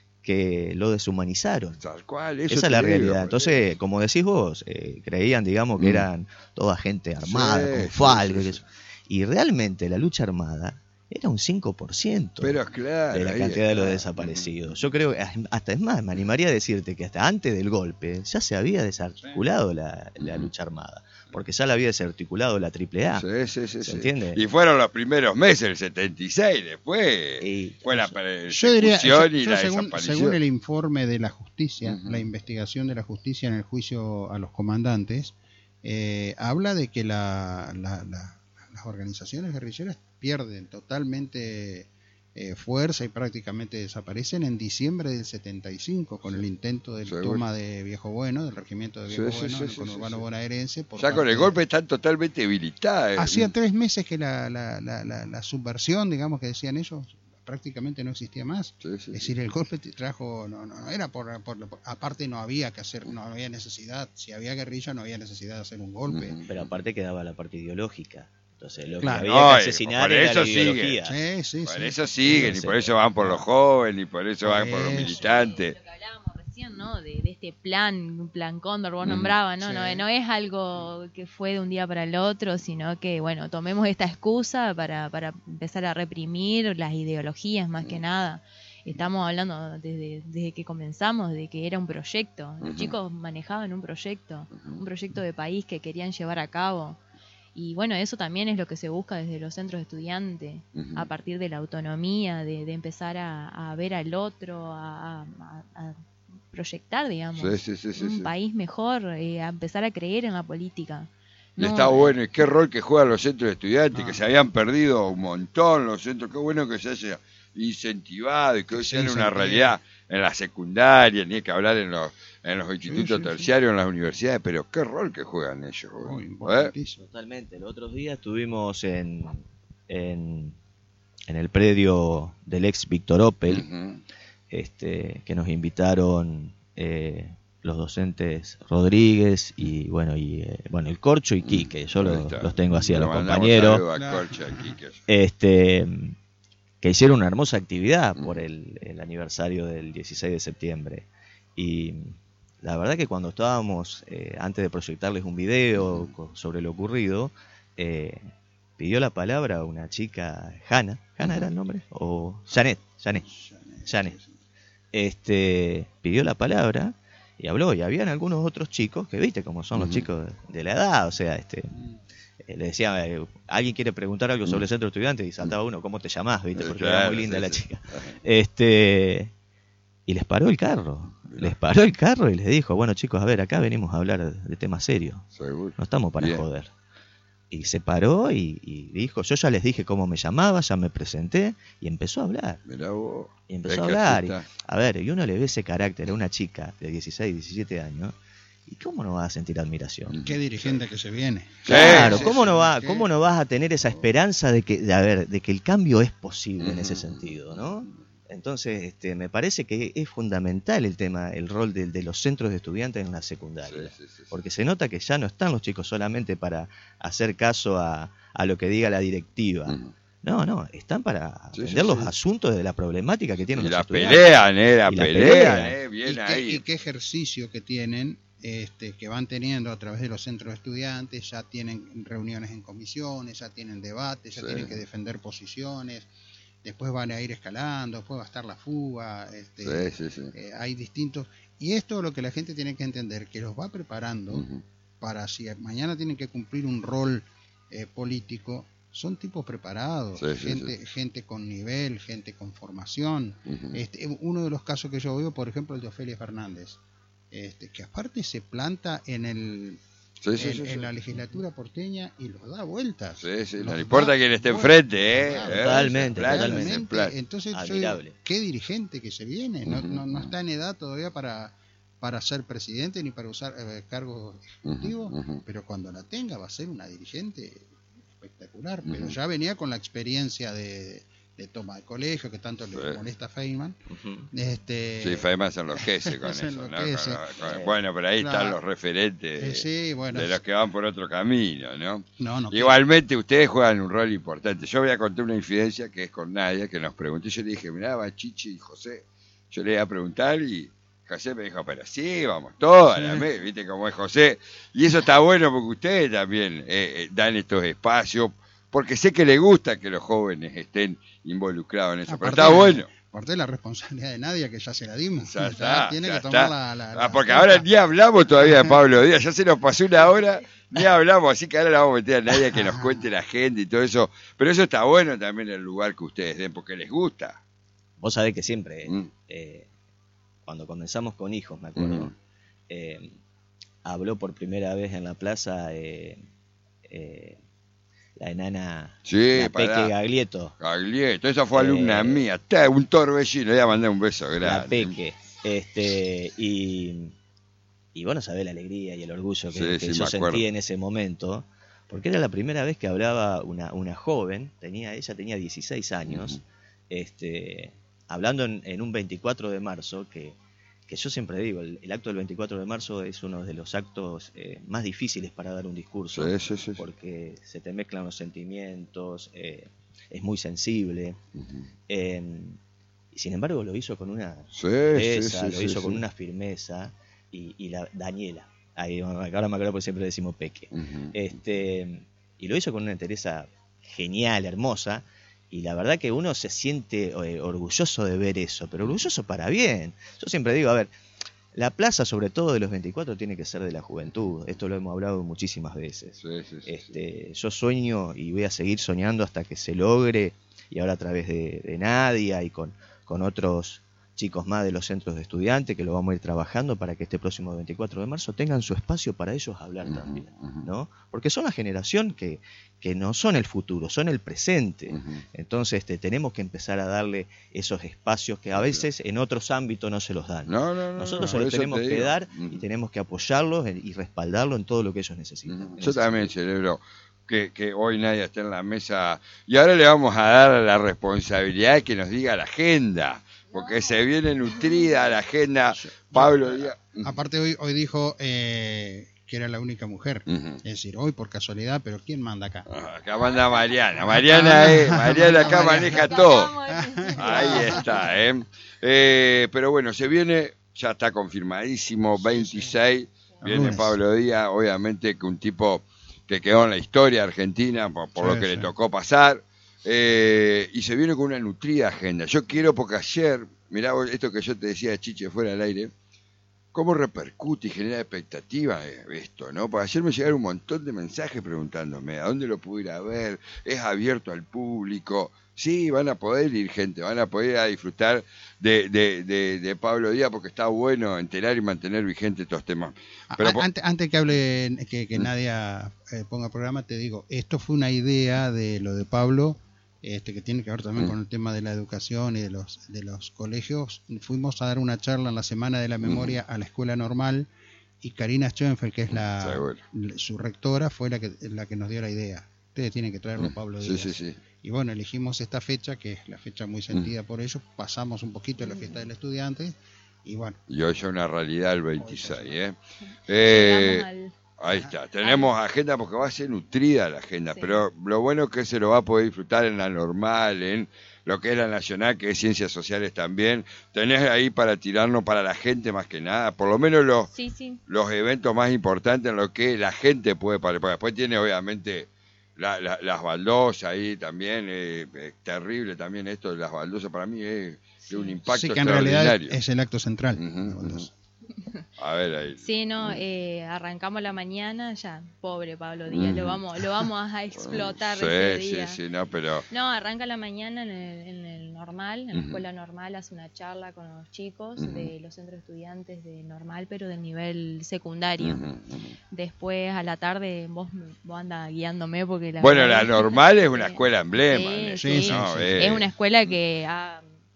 C: que lo deshumanizaron.
A: Tal cual, eso
C: Esa es la
A: te digo,
C: realidad.
A: por
C: Entonces,
A: eso.
C: como decís vos, eh, creían, digamos, que
A: Mm.
C: eran toda gente armada,
A: Sí,
C: como
A: sí,
C: Falco.
A: sí,
C: y
A: sí.
C: eso. Y realmente la lucha armada era un cinco por ciento
A: Pero claro,
C: de la
A: ahí
C: cantidad de los
A: está.
C: desaparecidos. Yo creo que hasta es más, me animaría a decirte que hasta antes del golpe ya se había desarticulado la, la lucha armada, porque ya la había desarticulado la triple A.
A: Sí, sí, sí,
C: ¿Se
A: sí.
C: entiende?
A: Y fueron los primeros meses, el setenta y seis, después
C: Y-
A: fue la
B: Yo diría, yo-
A: persecución y
B: yo
A: la
B: según,
A: desaparición.
B: según el informe de la justicia,
A: Ujú.
B: la investigación de la justicia en el juicio a los comandantes, eh, habla de que la, la- la- las organizaciones guerrilleras pierden totalmente eh, fuerza y prácticamente desaparecen en diciembre del setenta y cinco con el intento de
A: Seguro.
B: toma de Viejo Bueno, del regimiento de Viejo
A: Sí, sí,
B: Bueno,
A: sí,
B: el
A: sí,
B: conurbano
A: sí, sí.
B: bonaerense. por
A: Ya con
B: parte
A: el
B: de-
A: golpe están totalmente debilitados.
B: Hacía tres meses que la, la, la, la, la subversión, digamos, que decían ellos, prácticamente no existía más.
A: Sí, sí,
B: Es
A: sí.
B: decir, el golpe te trajo, no, no, no era por, por- por- aparte no había que hacer, no había necesidad, si había guerrilla no había necesidad de hacer un golpe.
A: Ujú.
C: Pero aparte quedaba la parte ideológica. Entonces, lo
B: Claro.
C: que
A: No,
C: había que
A: y
C: asesinar
A: por
C: era
A: eso
C: la
A: sigue.
C: ideología.
B: Sí, sí,
A: Por
B: sí.
A: eso siguen, y por eso van por los jóvenes, y por eso van por los
B: Eso.
A: militantes.
D: Lo que hablábamos recién, ¿no? De, de este plan, un plan Cóndor, vos
A: Mm,
D: nombrabas, ¿no?
B: sí.
D: ¿no? No es algo que fue de un día para el otro, sino que, bueno, tomemos esta excusa para, para empezar a reprimir las ideologías más que nada. Estamos hablando desde, desde que comenzamos, de que era un proyecto. Los
A: Ujú.
D: chicos manejaban un proyecto,
A: Ujú.
D: un proyecto de país que querían llevar a cabo. Y bueno, eso también es lo que se busca desde los centros de estudiantes,
A: Ujú.
D: a partir de la autonomía, de, de empezar a, a ver al otro, a, a- a proyectar, digamos,
A: Sí, sí, sí, sí,
D: un
A: sí.
D: país mejor, eh, a empezar a creer en la política.
A: Y
D: No,
A: está bueno, y qué rol que juegan los centros de estudiantes,
B: Ah.
A: que se habían perdido un montón los centros, qué bueno que se haya incentivado y que hoy
B: Que se
A: sean una
B: incentive.
A: realidad en la secundaria, ni hay que hablar en los, en los institutos
B: sí, sí.
A: terciarios, en las universidades, pero qué rol que juegan ellos.
B: Muy
A: güey. ¿Eh?
B: importantísimo.
C: Totalmente. Los otros días estuvimos en, en, en el predio del ex Víctor Opel,
A: Ujú.
C: este, que nos invitaron eh, los docentes Rodríguez y bueno y eh, bueno el Corcho y Quique. Yo
A: Ahí
C: lo-
A: está.
C: los tengo así a
A: Le
C: los
A: mandamos
C: compañeros.
A: saludos a
B: Claro.
A: Corcha, a Quique.
C: Este, que hicieron una hermosa actividad por el, el aniversario del dieciséis de septiembre. Y la verdad que cuando estábamos, eh, antes de proyectarles un video co- sobre lo ocurrido, eh, pidió la palabra una chica, Hanna, ¿Hanna era el nombre? O Janet, Janet, Janet. Este, pidió la palabra y habló, y habían algunos otros chicos que viste cómo son los
A: Ujú.
C: chicos de la edad, o sea, este eh, le decía, eh, alguien quiere preguntar algo sobre el centro de estudiantes y saltaba uno, ¿cómo te llamás? ¿Viste?
A: Eh,
C: Porque
A: claro,
C: era muy linda
A: sí,
C: la
A: sí.
C: chica. Este, y les paró el carro, les paró el carro y les dijo, bueno chicos, a ver, acá venimos a hablar de temas serios,
A: Seguro.
C: no estamos para
A: Bien.
C: joder. Y se paró y, y dijo, yo ya les dije cómo me llamaba, ya me presenté, y empezó a hablar.
A: Mirá vos.
C: Y empezó
A: Es
C: a
A: que
C: hablar.
A: así
C: Y,
A: está.
C: a ver, y uno le ve ese carácter a una chica de dieciséis, diecisiete años, ¿y cómo no va a sentir admiración?
B: Qué dirigente que se viene.
C: Claro,
A: Sí,
C: ¿cómo
A: sí,
C: no va,
B: sí.
C: cómo no vas a tener esa esperanza de que, de, a ver, de que el cambio es posible en ese
A: Ujú.
C: sentido, ¿no? Entonces, este, me parece que es fundamental el tema, el rol de, de los centros de estudiantes en la secundaria,
A: Sí, sí, sí, sí.
C: porque se nota que ya no están los chicos solamente para hacer caso a, a lo que diga la directiva.
A: Ujú.
C: No, no, están para
A: Sí,
C: atender
A: sí,
C: los
A: sí.
C: asuntos de la problemática que tienen
A: Y
C: los
A: la
C: estudiantes.
A: pelean, eh, la
C: Y la
A: pelean,
C: pelean.
A: eh,
B: ¿Y
A: bien
B: qué,
A: ahí.
B: y qué ejercicio que tienen, este, que van teniendo a través de los centros de estudiantes? Ya tienen reuniones en comisiones, ya tienen debates, ya
A: Sí.
B: tienen que defender posiciones, después van a ir escalando, después va a estar la fuga, este,
A: Sí, sí, sí.
B: eh, hay distintos... Y esto es lo que la gente tiene que entender, que los va preparando
A: Ujú.
B: para si mañana tienen que cumplir un rol eh, político, son tipos preparados,
A: Sí, sí,
B: gente, gente con nivel, gente con formación.
A: Ujú.
B: Este, uno de los casos que yo veo, por ejemplo, el de Ofelia Fernández, este, que aparte se planta en el
A: Sí, sí,
B: en,
A: sí,
B: en
A: sí.
B: la legislatura porteña y los da vueltas.
A: Sí, sí,
B: Los
A: no
B: da
A: importa quién esté
B: vueltas.
A: enfrente, ¿eh?
B: Claro,
A: ¿Eh?
C: Totalmente,
A: Se planta,
C: totalmente.
A: se
B: Realmente,
A: planta.
B: entonces yo
C: Admirable.
B: digo, qué dirigente que se viene, no,
A: Ujú.
B: no, no está en edad todavía para, para ser presidente ni para usar eh, cargos ejecutivos,
A: uh-huh, uh-huh.
B: pero cuando la tenga va a ser una dirigente espectacular,
A: Uh-huh.
B: pero ya venía con la experiencia de, de toma de colegio que tanto le
A: Sí.
B: molesta a Feynman.
C: Ujú.
B: Este,
A: Sí, Feynman se enloquece con
B: se
A: eso, ¿no?
B: enloquece.
A: Con- con- bueno, pero ahí
B: Claro.
A: están los referentes
B: Eh, sí, bueno,
A: de los que van por otro camino, ¿no?
B: no, no,
A: Igualmente ustedes juegan un rol importante. Yo voy a contar una infidencia que es con Nadia, que nos preguntó. Yo le dije, mirá, va Chichi y José. Yo le iba a preguntar y José me dijo, pero sí, vamos todos a la
B: Sí.
A: mesa, viste cómo es José. Y eso está bueno porque ustedes también eh, eh, dan estos espacios, porque sé que les gusta que los jóvenes estén involucrados en eso, pero
B: Aparte
A: está
B: de-
A: bueno.
B: Aparte de la responsabilidad de Nadia, que ya se la dimos.
A: Ya está,
B: tiene
A: ya
B: que tomar
A: está.
B: la, la-
A: Ah,
B: la
A: porque
B: batuta.
A: ahora ni hablamos todavía de Pablo Díaz, ya se nos pasó una hora, ni hablamos, así que ahora la vamos a meter a Nadia que nos cuente la agenda y todo eso. Pero eso está bueno también el lugar que ustedes den, porque les gusta.
C: Vos sabés que siempre,
A: Mm.
C: eh, cuando comenzamos con hijos, me acuerdo,
A: Ujú.
C: eh, habló por primera vez en la plaza eh, eh, la enana
A: Sí,
C: la Peque
A: pará.
C: Gaglieto,
A: Gaglieto, esa fue
C: Eh,
A: alumna mía, está un torbellino, le voy a mandar un beso
C: la
A: grande.
C: Peque, este, y, y bueno, sabés la alegría y el orgullo que,
A: Sí,
C: que
A: sí,
C: yo
A: me
C: sentí
A: acuerdo.
C: en ese momento, porque era la primera vez que hablaba una, una joven, tenía, ella tenía dieciséis años,
A: Ujú.
C: este, hablando en, en un veinticuatro de marzo, que, que yo siempre digo, el, el acto del veinticuatro de marzo es uno de los actos eh, más difíciles para dar un discurso,
A: Sí, sí, sí, sí.
C: porque se te mezclan los sentimientos, eh, es muy sensible,
A: Ujú.
C: eh, y sin embargo lo hizo con una
A: Sí, sí,
C: firmeza,
A: sí,
C: lo
A: sí,
C: hizo con
A: sí.
C: una firmeza, y, y la Daniela, ahí, ahora me acuerdo porque siempre decimos Peque,
A: Ujú.
C: este, y lo hizo con una entereza genial, hermosa, y la verdad que uno se siente eh, orgulloso de ver eso, pero orgulloso para bien. Yo siempre digo, a ver, la plaza sobre todo de los veinticuatro tiene que ser de la juventud, esto lo hemos hablado muchísimas veces.
A: Sí, sí, sí,
C: Este, yo sueño y voy a seguir soñando hasta que se logre, y ahora a través de, de Nadia y con, con otros chicos más de los centros de estudiantes que lo vamos a ir trabajando para que este próximo veinticuatro de marzo tengan su espacio para ellos hablar
A: Ujú,
C: también,
A: ujú.
C: ¿no? Porque son la generación que, que no son el futuro, son el presente.
A: Ujú.
C: Entonces este, tenemos que empezar a darle esos espacios que a
A: Sí,
C: veces en otros ámbitos no se los dan.
A: No, no, no.
C: Nosotros
A: no,
C: se
A: por
C: los
A: eso
C: tenemos
A: te
C: que
A: digo.
C: dar y
A: Ujú.
C: tenemos que apoyarlos y respaldarlos en todo lo que ellos necesitan.
A: Ujú.
C: En
A: Yo
C: ese
A: también
C: sentido.
A: celebro que, que hoy Nadia esté en la mesa y ahora le vamos a dar la responsabilidad de que nos diga la agenda, porque se viene nutrida la agenda. Pablo Díaz.
B: Aparte hoy, hoy dijo eh, que era la única mujer.
A: Ujú.
B: Es decir, hoy por casualidad, pero ¿quién manda acá?
A: Ah, acá manda Mariana. Mariana, es, Mariana acá
B: Mariana.
A: maneja todo. Ahí está, ¿eh? Eh, Pero bueno, se viene, ya está confirmadísimo, veintiséis, viene
B: Lunes.
A: Pablo Díaz, obviamente que un tipo que quedó en la historia argentina por, por
B: Sí,
A: lo que
B: sí.
A: le tocó pasar, eh, y se viene con una nutrida agenda. Yo quiero, porque ayer, mirá vos esto que yo te decía, Chiche, fuera del aire, cómo repercute y genera expectativa esto, ¿no? Porque ayer me llegaron un montón de mensajes preguntándome a dónde lo puedo ir a ver, es abierto al público. Sí, van a poder ir gente, van a poder ir a disfrutar de, de, de, de Pablo Díaz porque está bueno enterar y mantener vigente estos temas. Pero
B: A-
A: po-
B: antes, antes que hable, que, que
A: Mm.
B: Nadia eh, ponga programa, te digo, esto fue una idea de lo de Pablo, este que tiene que ver también
A: Mm.
B: con el tema de la educación y de los de los colegios. Fuimos a dar una charla en la Semana de la Memoria a la Escuela Normal y Karina Schoenfeld, que es la
A: Seguro.
B: su rectora, fue la que la que nos dio la idea. Ustedes tienen que traerlo, Pablo
A: Sí,
B: Díaz.
A: sí, sí.
B: Y bueno, elegimos esta fecha, que es la fecha muy sentida por ellos. Pasamos un poquito de la fiesta del estudiante y bueno,
A: Y hoy ya una realidad el veintiséis, ¿eh? Eh,
D: Llegamos al-
A: Ahí está, tenemos agenda porque va a ser nutrida la agenda,
D: Sí.
A: pero lo bueno es que se lo va a poder disfrutar en la normal, en lo que es la nacional, que es ciencias sociales también. Tenés ahí para tirarnos para la gente más que nada, por lo menos los,
D: Sí, sí.
A: los eventos más importantes en lo que la gente puede participar. Después tiene obviamente la- la- las baldosas ahí también, eh, es terrible también esto de las baldosas, para mí es de un impacto
B: sí que en realidad
A: extraordinario.
B: es el acto central.
A: Ujú,
B: Bueno,
A: ujú. A ver ahí.
D: Sí, no, eh, arrancamos la mañana, ya, pobre Pablo Díaz,
A: Ujú.
D: lo vamos, lo vamos a explotar
A: Sí,
D: ese
A: sí,
D: día.
A: sí, no, pero...
D: No, arranca la mañana en el, en el normal, en la
A: Ujú.
D: escuela normal, hace una charla con los chicos
A: Ujú.
D: de los centros estudiantes de normal, pero del nivel secundario.
A: Ujú, ujú.
D: Después a la tarde vos, vos andas guiándome porque la
A: Bueno,
D: verdad
A: la
D: que-
A: normal es una
D: Sí.
A: escuela emblema.
D: Sí,
A: ¿no?
B: sí,
D: sí.
A: No,
B: sí.
A: eh,
D: Es una escuela que ha, ha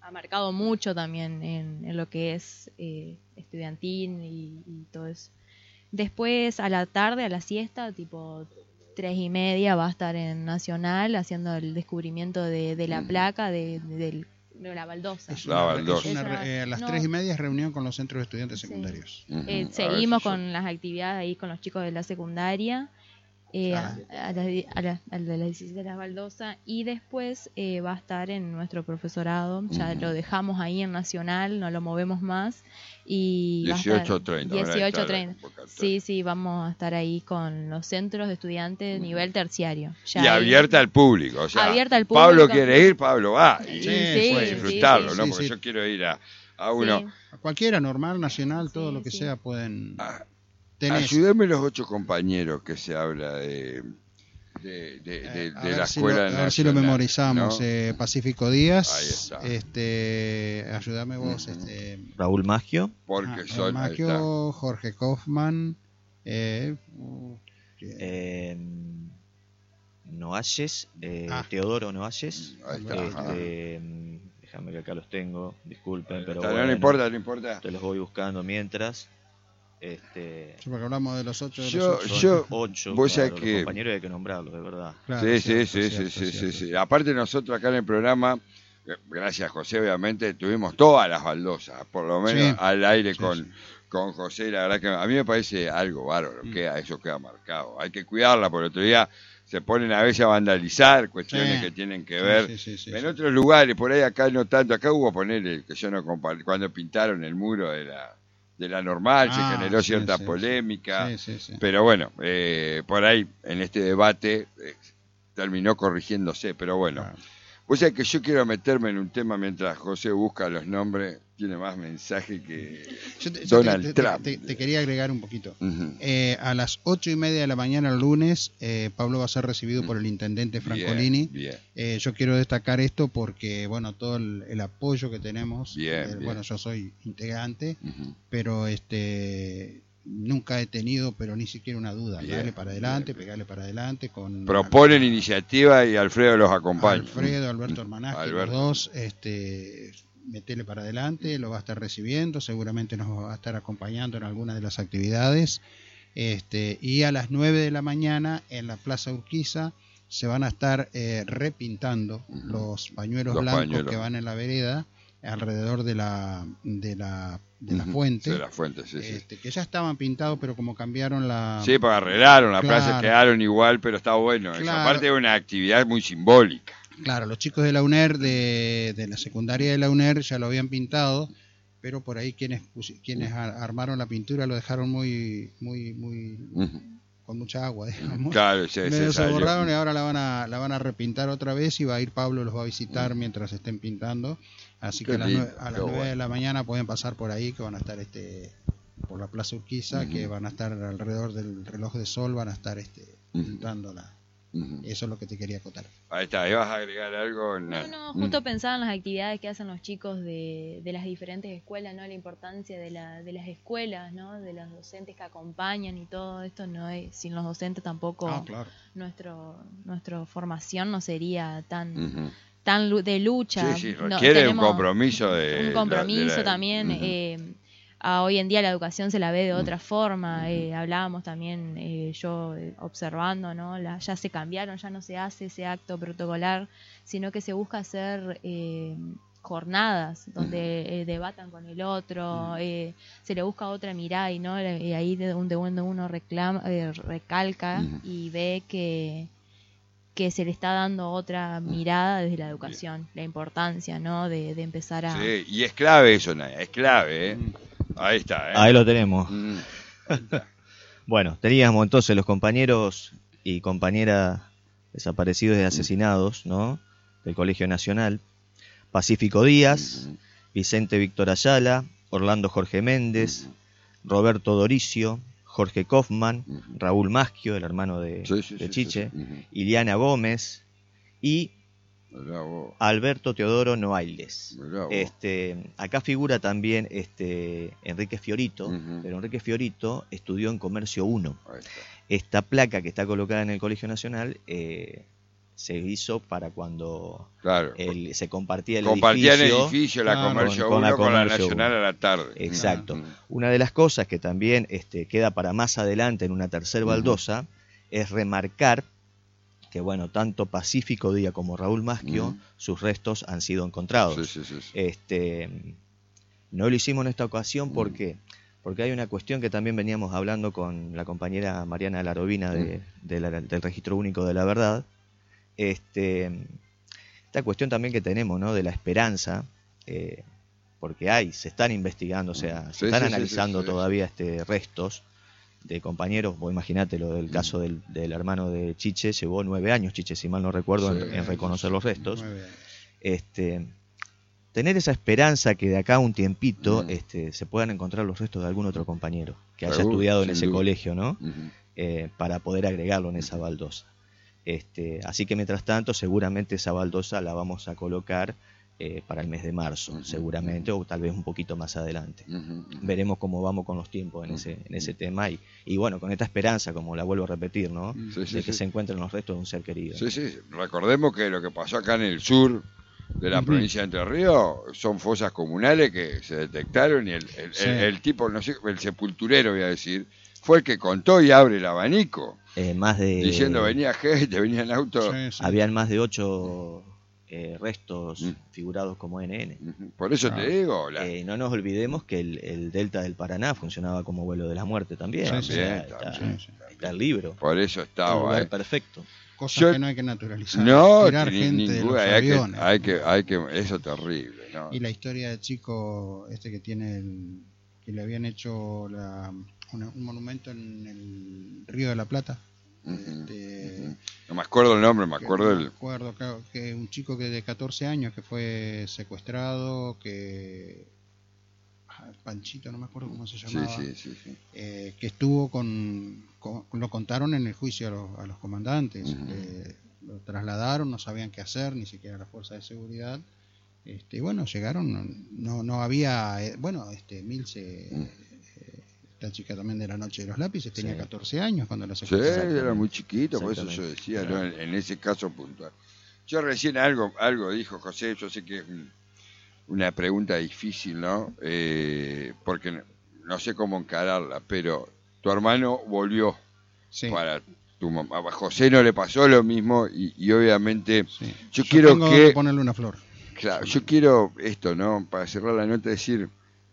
D: ha marcado mucho también en, en lo que es eh, estudiantil y, y todo eso. Después a la tarde, a la siesta, tipo tres y media, va a estar en Nacional haciendo el descubrimiento de, de la placa de, de, del- de la baldosa.
B: Es
A: La
B: una-
A: baldosa.
B: es una
D: Esa-
B: re- eh, a las
D: no.
B: tres y media es reunión con los centros de estudiantes
D: Sí.
B: secundarios.
A: Ujú.
D: Eh,
A: A ver
D: seguimos
A: si yo-
D: con las actividades ahí con los chicos de la secundaria. eh,
B: Ah.
D: a, a, las die- a, la- a de las dieciséis de la baldosa, y después eh, va a estar en nuestro profesorado, ya
A: Ujú.
D: lo dejamos ahí en Nacional, no lo movemos más, y va a estar-
A: dieciocho treinta, ahora está
D: dieciocho
A: la
D: treinta.
A: convocatoria.
D: Sí, sí, vamos a estar ahí con los centros de estudiantes de nivel terciario. Ya
A: Y
D: ahí-
A: abierta al público, o sea,
D: Abierta al
A: Pablo
D: público.
A: quiere ir, Pablo va, y
B: Sí,
A: puede
B: sí,
A: disfrutarlo,
B: sí,
A: ¿no?
B: sí,
A: Porque
B: sí.
A: yo quiero ir a, a uno.
D: Sí.
B: A cualquiera, normal, nacional, todo
D: Sí,
B: lo que
D: sí.
B: sea, pueden...
A: Ah,
B: Tenés,
A: Ayúdame los ocho compañeros que se habla de, de, de,
B: eh,
A: de-
B: a
A: de
B: ver
A: la
B: si lo-
A: escuela
B: a ver si lo
A: nacional,
B: memorizamos.
A: ¿no?
B: eh, Pacífico Díaz,
A: Ahí está.
B: este, ayúdame vos,
A: Ujú.
B: este,
C: Raúl Maggio,
A: Porque
B: ah,
A: son, ahí está.
B: Maggio, Jorge Kaufman, eh,
C: eh, Noalles, eh,
B: Ah.
C: Teodoro Noalles.
A: Ahí está, ajá.
C: Este, déjame que acá los tengo, disculpen, pero
A: Está,
C: bueno,
A: no importa, no importa.
C: te los voy buscando mientras. Este,
B: sí, porque hablamos de los ocho de
A: Yo-
B: los ocho.
C: son
A: yo-
C: ocho,
A: vos
C: claro,
A: sabés
C: los
A: que-
C: compañeros hay que nombrarlos, de verdad.
B: Claro,
A: Sí, sí,
B: cierto,
A: sí, sí,
B: cierto,
A: sí, sí,
B: cierto.
A: sí. Aparte nosotros acá en el programa, eh, gracias José, obviamente, tuvimos todas las baldosas, por lo menos
B: Sí.
A: al aire
B: Sí,
A: con,
B: sí.
A: con José, la verdad que a mí me parece algo bárbaro,
B: Mm.
A: queda, eso queda marcado. Hay que cuidarla, porque el otro día se ponen a veces a vandalizar cuestiones
B: Sí.
A: que tienen que
B: Sí,
A: ver.
B: sí, sí, sí,
A: en
B: sí.
A: otros lugares, por ahí acá no tanto, acá hubo poner que yo no compartí, cuando pintaron el muro de la, de la normal,
B: Ah,
A: se generó
B: sí,
A: cierta
B: sí, sí.
A: polémica.
B: Sí, sí, sí.
A: Pero bueno, eh, por ahí en este debate eh, terminó corrigiéndose, pero bueno.
B: Claro.
A: Vos sabés que yo quiero meterme en un tema mientras José busca los nombres, tiene más mensaje que
B: Yo te, yo
A: Donald
B: te- te-
A: Trump.
B: te- te quería agregar un poquito.
A: Ujú.
B: Eh, a las ocho y media de la mañana el lunes, eh, Pablo va a ser recibido por el intendente Francolini.
A: Bien, bien.
B: Eh, yo quiero destacar esto porque, bueno, todo el, el apoyo que tenemos,
A: Bien,
B: eh,
A: bien.
B: bueno, yo soy integrante,
A: Ujú.
B: pero este nunca he tenido, pero ni siquiera una duda.
A: Bien,
B: Darle para adelante,
A: bien.
B: pegarle para adelante con
A: Proponen iniciativa y Alfredo los acompaña.
B: Alfredo, Alberto Hermanazzi,
A: Alberto.
B: los dos, este, metele para adelante, lo va a estar recibiendo, seguramente nos va a estar acompañando en algunas de las actividades. Este, y a las nueve de la mañana en la Plaza Urquiza se van a estar eh, repintando
A: Ujú.
B: los pañuelos
A: Los
B: blancos
A: pañuelos.
B: que van en la vereda alrededor de la de la, de la
A: Ujú.
B: fuente,
A: De la fuente, sí, sí.
B: este, que ya estaban pintados, pero como cambiaron la...
A: Sí, pues arreglaron, las
B: Claro.
A: plazas quedaron igual, pero está bueno. Eso.
B: Claro.
A: Aparte es una actividad muy simbólica.
B: Claro, los chicos de la UNER, de, de la secundaria de la UNER, ya lo habían pintado, pero por ahí quienes pusi- quienes a- armaron la pintura lo dejaron muy, muy, muy,
A: Ujú.
B: con mucha agua, digamos.
A: Claro, se,
B: Medio
A: se
B: se
A: salió.
B: borraron y ahora la van a, la van a repintar otra vez y va a ir Pablo, los va a visitar mientras estén pintando. Así
A: Qué
B: que a las,
A: lindo,
B: nueve, a las
A: qué
B: nueve
A: bueno.
B: de la mañana pueden pasar por ahí, que van a estar este por la Plaza Urquiza,
A: Ujú.
B: que van a estar alrededor del reloj de sol, van a estar este
A: Ujú.
B: pintándola.
A: Ujú.
B: Eso es lo que te quería contar.
A: Ahí está, ¿ibas a agregar algo?
D: No,
A: Mm.
D: no, justo pensaba en las actividades que hacen los chicos de, de las diferentes escuelas, ¿no? La importancia de, la, de las escuelas, ¿no? De los docentes que acompañan y todo esto, no es, sin los docentes tampoco
B: Ah, claro.
D: nuestro nuestra formación no sería tan
A: Ujú.
D: tan lu- de lucha.
A: Sí, sí,
D: No,
A: requiere un
D: tenemos
A: compromiso de...
D: un compromiso
A: de la-
D: también.
A: Ujú.
D: eh, a hoy en día la educación se la ve de otra
A: Ujú.
D: forma. eh, hablábamos también, eh, yo eh, observando, ¿no? La- ya se cambiaron, ya no se hace ese acto protocolar, sino que se busca hacer eh, jornadas donde eh, debatan con el otro, eh, se le busca otra mirada y no y ahí de donde uno uno reclama, eh, recalca
A: Ujú.
D: y ve que que se le está dando otra mirada desde la educación, la importancia, ¿no? De, de empezar a...
A: Sí, y es clave eso, Naya, es clave, ¿eh? Ahí está, ¿eh?
C: Ahí lo tenemos.
A: Mm.
C: Bueno, teníamos entonces los compañeros y compañeras desaparecidos y asesinados, ¿no? Del Colegio Nacional. Pacífico Díaz,
A: Ujú.
C: Vicente Víctor Ayala, Orlando Jorge Méndez, Roberto Doricio, Jorge Kaufman,
A: Ujú.
C: Raúl Maggio, el hermano de,
A: Sí, sí,
C: de
A: sí,
C: Chiche,
A: sí, sí. Ujú.
C: Iliana Gómez y
A: Mirá vos,
C: Alberto Teodoro Noailles.
A: mirá vos.
C: Este, acá figura también este, Enrique Fiorito,
A: Ujú.
C: pero Enrique Fiorito estudió en Comercio uno.
A: Ahí está.
C: Esta placa que está colocada en el Colegio Nacional eh, se hizo para cuando
A: claro.
C: el, se compartía el
A: Compartían
C: edificio.
A: el edificio, la
B: claro,
A: Comercio
C: con- con
A: uno
C: la
A: con la
C: Comercio
A: Nacional
C: uno.
A: a la tarde.
C: Exacto.
A: Mm.
C: Una de las cosas que también este, queda para más adelante en una tercera baldosa es remarcar que, bueno, tanto Pacífico Díaz como Raúl Maschio,
A: Ujú.
C: sus restos han sido encontrados.
A: Sí, sí, sí, sí.
C: Este, no lo hicimos en esta ocasión, ¿por
A: Mm.
C: qué? Porque hay una cuestión que también veníamos hablando con la compañera Mariana Larovina de, de la- del Registro Único de la Verdad. Este, esta cuestión también que tenemos, ¿no? De la esperanza, eh, porque hay, se están investigando, o sea,
A: Sí,
C: se están
A: sí, sí,
C: analizando
A: sí, sí.
C: todavía este, restos de compañeros. Vos imaginate lo del caso del, del hermano de Chiche, llevó nueve años, Chiche, si mal no recuerdo,
A: Sí,
C: en, en reconocer los restos.
B: Nueve años.
C: Este, tener esa esperanza que de acá a un tiempito
A: Mm.
C: este, se puedan encontrar los restos de algún otro compañero que haya
A: Seguro,
C: estudiado en
A: sin
C: ese
A: duda.
C: colegio, ¿no?
A: Ujú.
C: Eh, para poder agregarlo en esa baldosa. Este, así que mientras tanto, seguramente esa baldosa la vamos a colocar eh, para el mes de marzo,
A: Ujú,
C: seguramente, o tal vez un poquito más adelante.
A: Ujú, ujú.
C: Veremos cómo vamos con los tiempos en ese, en ese tema y, y bueno, con esta esperanza, como la vuelvo a repetir, ¿no?
A: Sí, sí,
C: de que
A: sí.
C: se encuentren los restos de un ser querido.
A: Sí, sí, recordemos que lo que pasó acá en el sur de la
B: Ujú.
A: provincia de Entre Ríos son fosas comunales que se detectaron y el, el,
B: Sí.
A: el- el tipo, no sé, el sepulturero voy a decir, fue el que contó y abre el abanico,
C: Eh, más de
A: diciendo venía gente, venía en auto.
B: Sí, sí.
C: habían más de ocho eh, restos
A: Mm.
C: figurados como N N.
A: Ujú. Por eso
B: Ah.
A: te digo, la-
C: Eh, no nos olvidemos que el, el delta del Paraná funcionaba como vuelo de la muerte también.
B: Sí,
C: O
B: sí,
C: sea,
A: sí,
C: está,
B: sí, sí.
C: está el libro.
A: por eso
C: El
A: estaba.
C: lugar
A: eh.
C: perfecto.
B: Cosas
A: Yo-
B: que no hay que naturalizar.
A: No,
B: Tirar
A: ni-
B: gente de los
A: ninguna, hay que,
B: aviones.
A: hay que, hay que, eso es terrible, ¿no?
B: Y la historia del chico este que tiene el, que le habían hecho la, una- un monumento en el Río de la Plata.
A: Ujú,
B: Este,
A: ujú. No me acuerdo el nombre, me
B: que
A: acuerdo
B: no me
A: el...
B: acuerdo, claro, que un chico que de catorce años que fue secuestrado, que ah, Panchito, no me acuerdo cómo se
A: Sí,
B: llamaba,
A: sí, sí, sí.
B: eh, que estuvo con, con- lo contaron en el juicio a los, a los comandantes,
A: Ujú.
B: que lo trasladaron, no sabían qué hacer, ni siquiera la fuerza de seguridad. Este, y bueno, llegaron, no, no, no había, eh, bueno, este, Milce,
A: Mm.
B: eh, esta chica también de la noche de los lápices, tenía
C: Sí.
B: catorce años cuando la
A: Sí,
B: secuestraron.
A: era muy chiquito, por eso yo
C: Exactamente.
A: decía, ¿no? en, en ese caso puntual. Yo recién algo, algo dijo José, yo sé que es un- una pregunta difícil, ¿no? Eh, porque no, no sé cómo encararla, pero tu hermano volvió
B: Sí,
A: para tu mamá. A José no le pasó lo mismo y, y obviamente
B: sí.
A: yo quiero
B: tengo
A: que-
B: donde ponerle una flor.
A: claro, yo quiero esto, ¿no? Para cerrar la nota, decir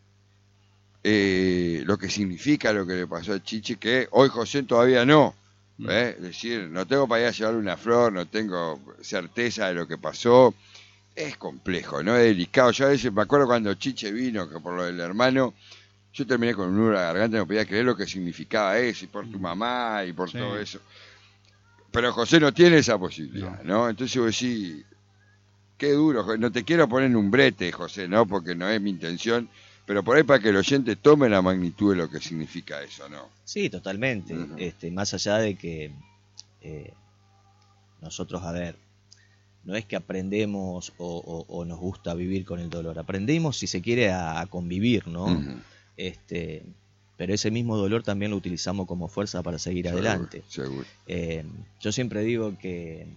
A: eh, lo que significa lo que le pasó a Chiche, que hoy José todavía no.
B: Mm.
A: ¿eh? Es decir, no tengo para ir a llevarle una flor, no tengo certeza de lo que pasó. Es complejo, ¿no? Es delicado. Yo a veces me acuerdo cuando Chiche vino, que por lo del hermano, yo terminé con un nudo en la garganta, no podía creer lo que significaba eso, y por tu mamá, y por
B: Sí.
A: todo eso. Pero José no tiene esa posibilidad, ¿no? Entonces vos decís, qué duro, jo- no te quiero poner en un brete, José, ¿no? Porque no es mi intención, pero por ahí para que el oyente tome la magnitud de lo que significa eso, ¿no?
C: Sí, totalmente.
A: Ujú.
C: este, más allá de que eh, nosotros, a ver, no es que aprendemos o, o- o nos gusta vivir con el dolor. Aprendemos, si se quiere, a, a convivir, ¿no?
A: Ujú.
C: Este, pero ese mismo dolor también lo utilizamos como fuerza para seguir
A: Seguro,
C: adelante.
A: Seguro.
C: Eh, yo siempre digo que,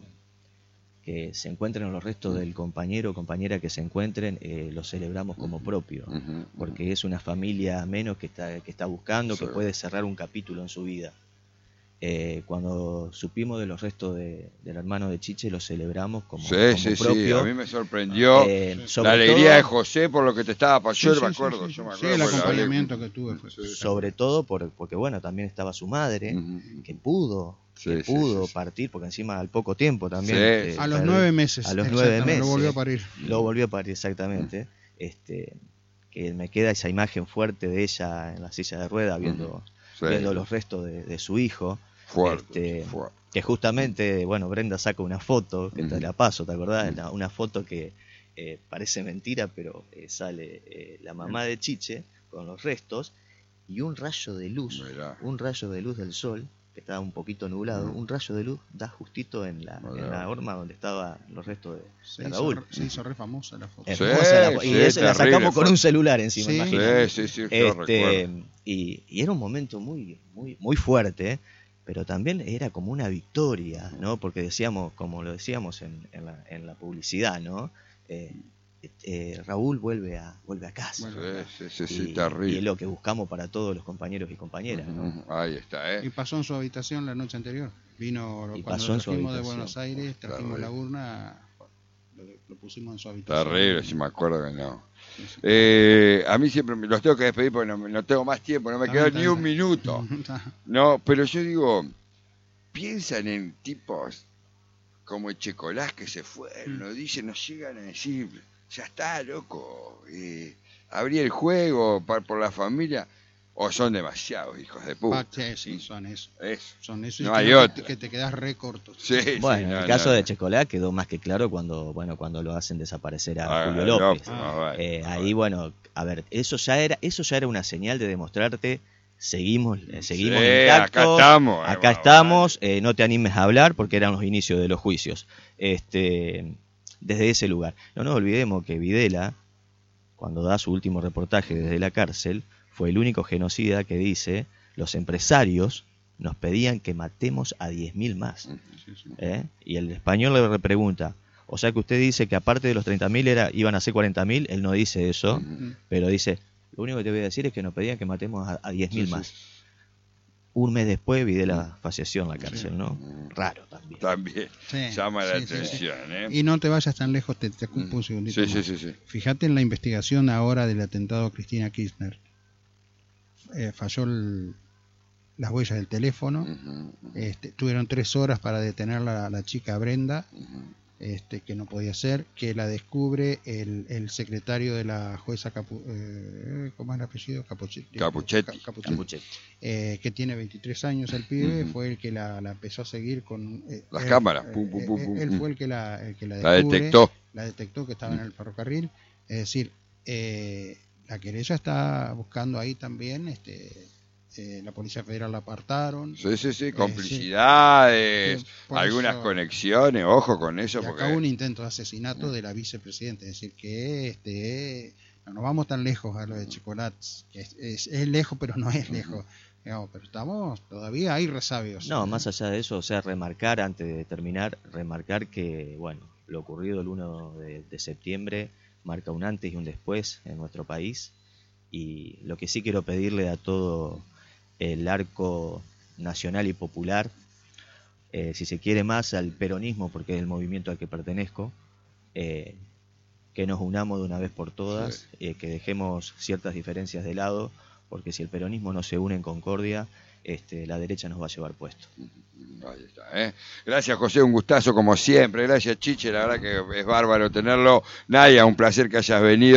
C: que se encuentren los restos del compañero o compañera que se encuentren, eh, lo celebramos como propio,
A: Ujú, ujú.
C: porque es una familia menos que está, que está buscando, que
A: Sí.
C: puede cerrar un capítulo en su vida. Eh, cuando supimos de los restos de- del hermano de Chiche, lo celebramos como,
A: Sí,
C: como
A: sí, sí,
C: propio.
A: a mí me sorprendió
C: Eh,
B: Sí.
A: la
C: sobre
A: alegría
C: todo-
A: de José por lo que te estaba pasando. Yo
B: Sí,
A: me
B: sí,
A: acuerdo,
B: sí, sí,
A: yo me
B: sí,
A: acuerdo.
B: el
A: porque la hablé
B: acompañamiento
A: con-
B: que tuve fue
A: Sí, sí.
C: sobre todo por, porque bueno, también estaba su madre,
A: Ujú.
C: que pudo,
A: Sí,
C: que
A: sí,
C: pudo
A: sí, sí.
C: partir, porque encima al poco tiempo también.
A: Sí,
C: eh,
A: sí.
B: A los
C: perdi-
B: nueve meses.
C: A los nueve
B: exactamente,
C: meses.
B: Lo volvió a parir.
C: Lo volvió a parir, exactamente. Este, que me queda esa imagen fuerte de ella en la silla de ruedas viendo,
A: Sí.
C: viendo los restos de, de su hijo.
A: Fuerte,
C: Este,
A: fuerte.
C: Que justamente, bueno, Brenda saca una foto, que te
A: Ujú.
C: la paso, ¿te acordás? Una, una foto que eh, parece mentira, pero eh, sale eh, la mamá de Chiche con los restos y un rayo de luz,
A: Mirá.
C: un rayo de luz del sol, que estaba un poquito nublado,
A: Ujú.
C: un rayo de luz da justito en la,
A: Mirá.
C: en la horma donde estaban los restos de,
B: Se
C: de
B: hizo,
C: Raúl.
B: se hizo re famosa la foto.
A: Sí,
C: Hermosa la fo- y
A: sí,
C: eso la
A: terrible
C: sacamos con
A: foto.
C: un celular encima,
B: Sí.
C: imagínate.
A: Sí, sí, sí, yo recuerdo.
C: Este, y, y era un momento muy, muy, muy fuerte, ¿eh? pero también era como una victoria, ¿no? Porque decíamos, como lo decíamos en, en, la, en la publicidad, ¿no? Eh, eh, Raúl vuelve a vuelve a casa.
A: Bueno, sí, sí, sí,
C: y,
A: terrible.
C: y es lo que buscamos para todos los compañeros y compañeras, ¿no?
A: Ahí está, ¿eh?
B: Y pasó en su habitación la noche anterior. Vino
C: Y
B: cuando
C: pasó en su
B: trajimos de
C: habitación.
B: Buenos Aires, trajimos
A: Terrible.
B: la urna, lo, lo pusimos en su habitación.
A: Terrible, si me acuerdo que no.
B: Sí, sí.
A: Eh, a mí siempre me los tengo que despedir porque no, no tengo más tiempo, no me
B: Está
A: queda
B: bien,
A: ni
B: está
A: un
B: bien.
A: minuto. No, pero yo digo, piensan en tipos como Echecolás que se fueron, nos dicen, nos llegan a decir, ya está, loco, eh, abrí el juego par, por la familia, o son demasiados hijos de puta.
B: Ah, sí, sí, son eso.
A: Eso.
B: Son eso.
A: No
B: y
A: hay
B: que,
A: otra.
B: que te quedas re corto.
A: Sí, sí,
C: Bueno, en
A: no,
C: el caso
A: no,
C: de
A: no.
C: Checolá quedó más que claro cuando, bueno, cuando lo hacen desaparecer a
A: Ah,
C: Julio López.
A: más vale,
C: Eh,
A: más
C: ahí,
A: vale.
C: bueno, a ver, eso ya era, eso ya era una señal de demostrarte, seguimos, eh, seguimos
A: Sí,
C: intactos,
A: acá estamos, eh,
C: acá
A: más
C: estamos, eh, no te animes a hablar porque eran los inicios de los juicios. Este, desde ese lugar. No nos olvidemos que Videla, cuando da su último reportaje desde la cárcel, fue el único genocida que dice, los empresarios nos pedían que matemos a diez mil más. ¿Eh? Y el español le repregunta, o sea que usted dice que aparte de los treinta mil era, iban a ser cuarenta mil, él no dice eso,
B: Mm.
C: pero dice, lo único que te voy a decir es que nos pedían que matemos a, a diez mil
A: Sí, sí.
C: más. Un mes después Videla falleció en la cárcel, ¿no? Raro también.
A: También
B: Sí,
A: llama la
B: sí, sí, sí.
A: atención, ¿eh?
B: Y no te vayas tan lejos, te, te ocupo un segundito.
A: Sí, sí,
B: más.
A: sí, sí.
B: Fíjate en la investigación ahora del atentado a Cristina Kirchner. Eh, falló el- las huellas del teléfono.
A: Ujú,
B: Este, tuvieron tres horas para detener a la, la chica Brenda,
A: ujú.
B: este, que no podía ser, que la descubre el, el secretario de la jueza Capu, eh, ¿cómo es el apellido? Capuchetti.
A: Capuchetti.
B: Ca- Capuchetti.
C: Capuchetti.
B: Eh, que tiene veintitrés años el pibe,
A: Ujú.
B: fue el que la, la empezó a seguir con eh,
A: Las
B: él,
A: cámaras,
B: eh,
A: pum, pum,
B: eh,
A: pum, pum,
B: él
A: pum.
B: fue el que la, el que la
A: La
B: descubre,
A: detectó.
B: la detectó que estaba en el ferrocarril. Es decir, eh, la querella está buscando ahí también, este, eh, la Policía Federal la apartaron.
A: Sí, sí, sí,
B: Eh,
A: complicidades,
B: sí, por
A: algunas
B: eso-
A: conexiones, ojo con eso,
B: Y acá
A: porque
B: hubo un intento de asesinato de la vicepresidenta, es decir, que este, no nos vamos tan lejos a lo de Chocolats, que es, es, es lejos, pero no es lejos. Digamos, pero estamos, todavía hay resabios.
C: No, más allá de eso, o sea, remarcar, antes de terminar, remarcar que, bueno, lo ocurrido el uno de, de septiembre marca un antes y un después en nuestro país, y lo que sí quiero pedirle a todo el arco nacional y popular, eh, si se quiere más al peronismo, porque es el movimiento al que pertenezco, eh, que nos unamos de una vez por todas,
A: Sí.
C: eh, que dejemos ciertas diferencias de lado, porque si el peronismo no se une en concordia, este, la derecha nos va a llevar puesto.
A: ahí está, ¿eh? Gracias, José, un gustazo como siempre. Gracias, Chiche, la verdad que es bárbaro tenerlo. Nadia, un placer que hayas venido.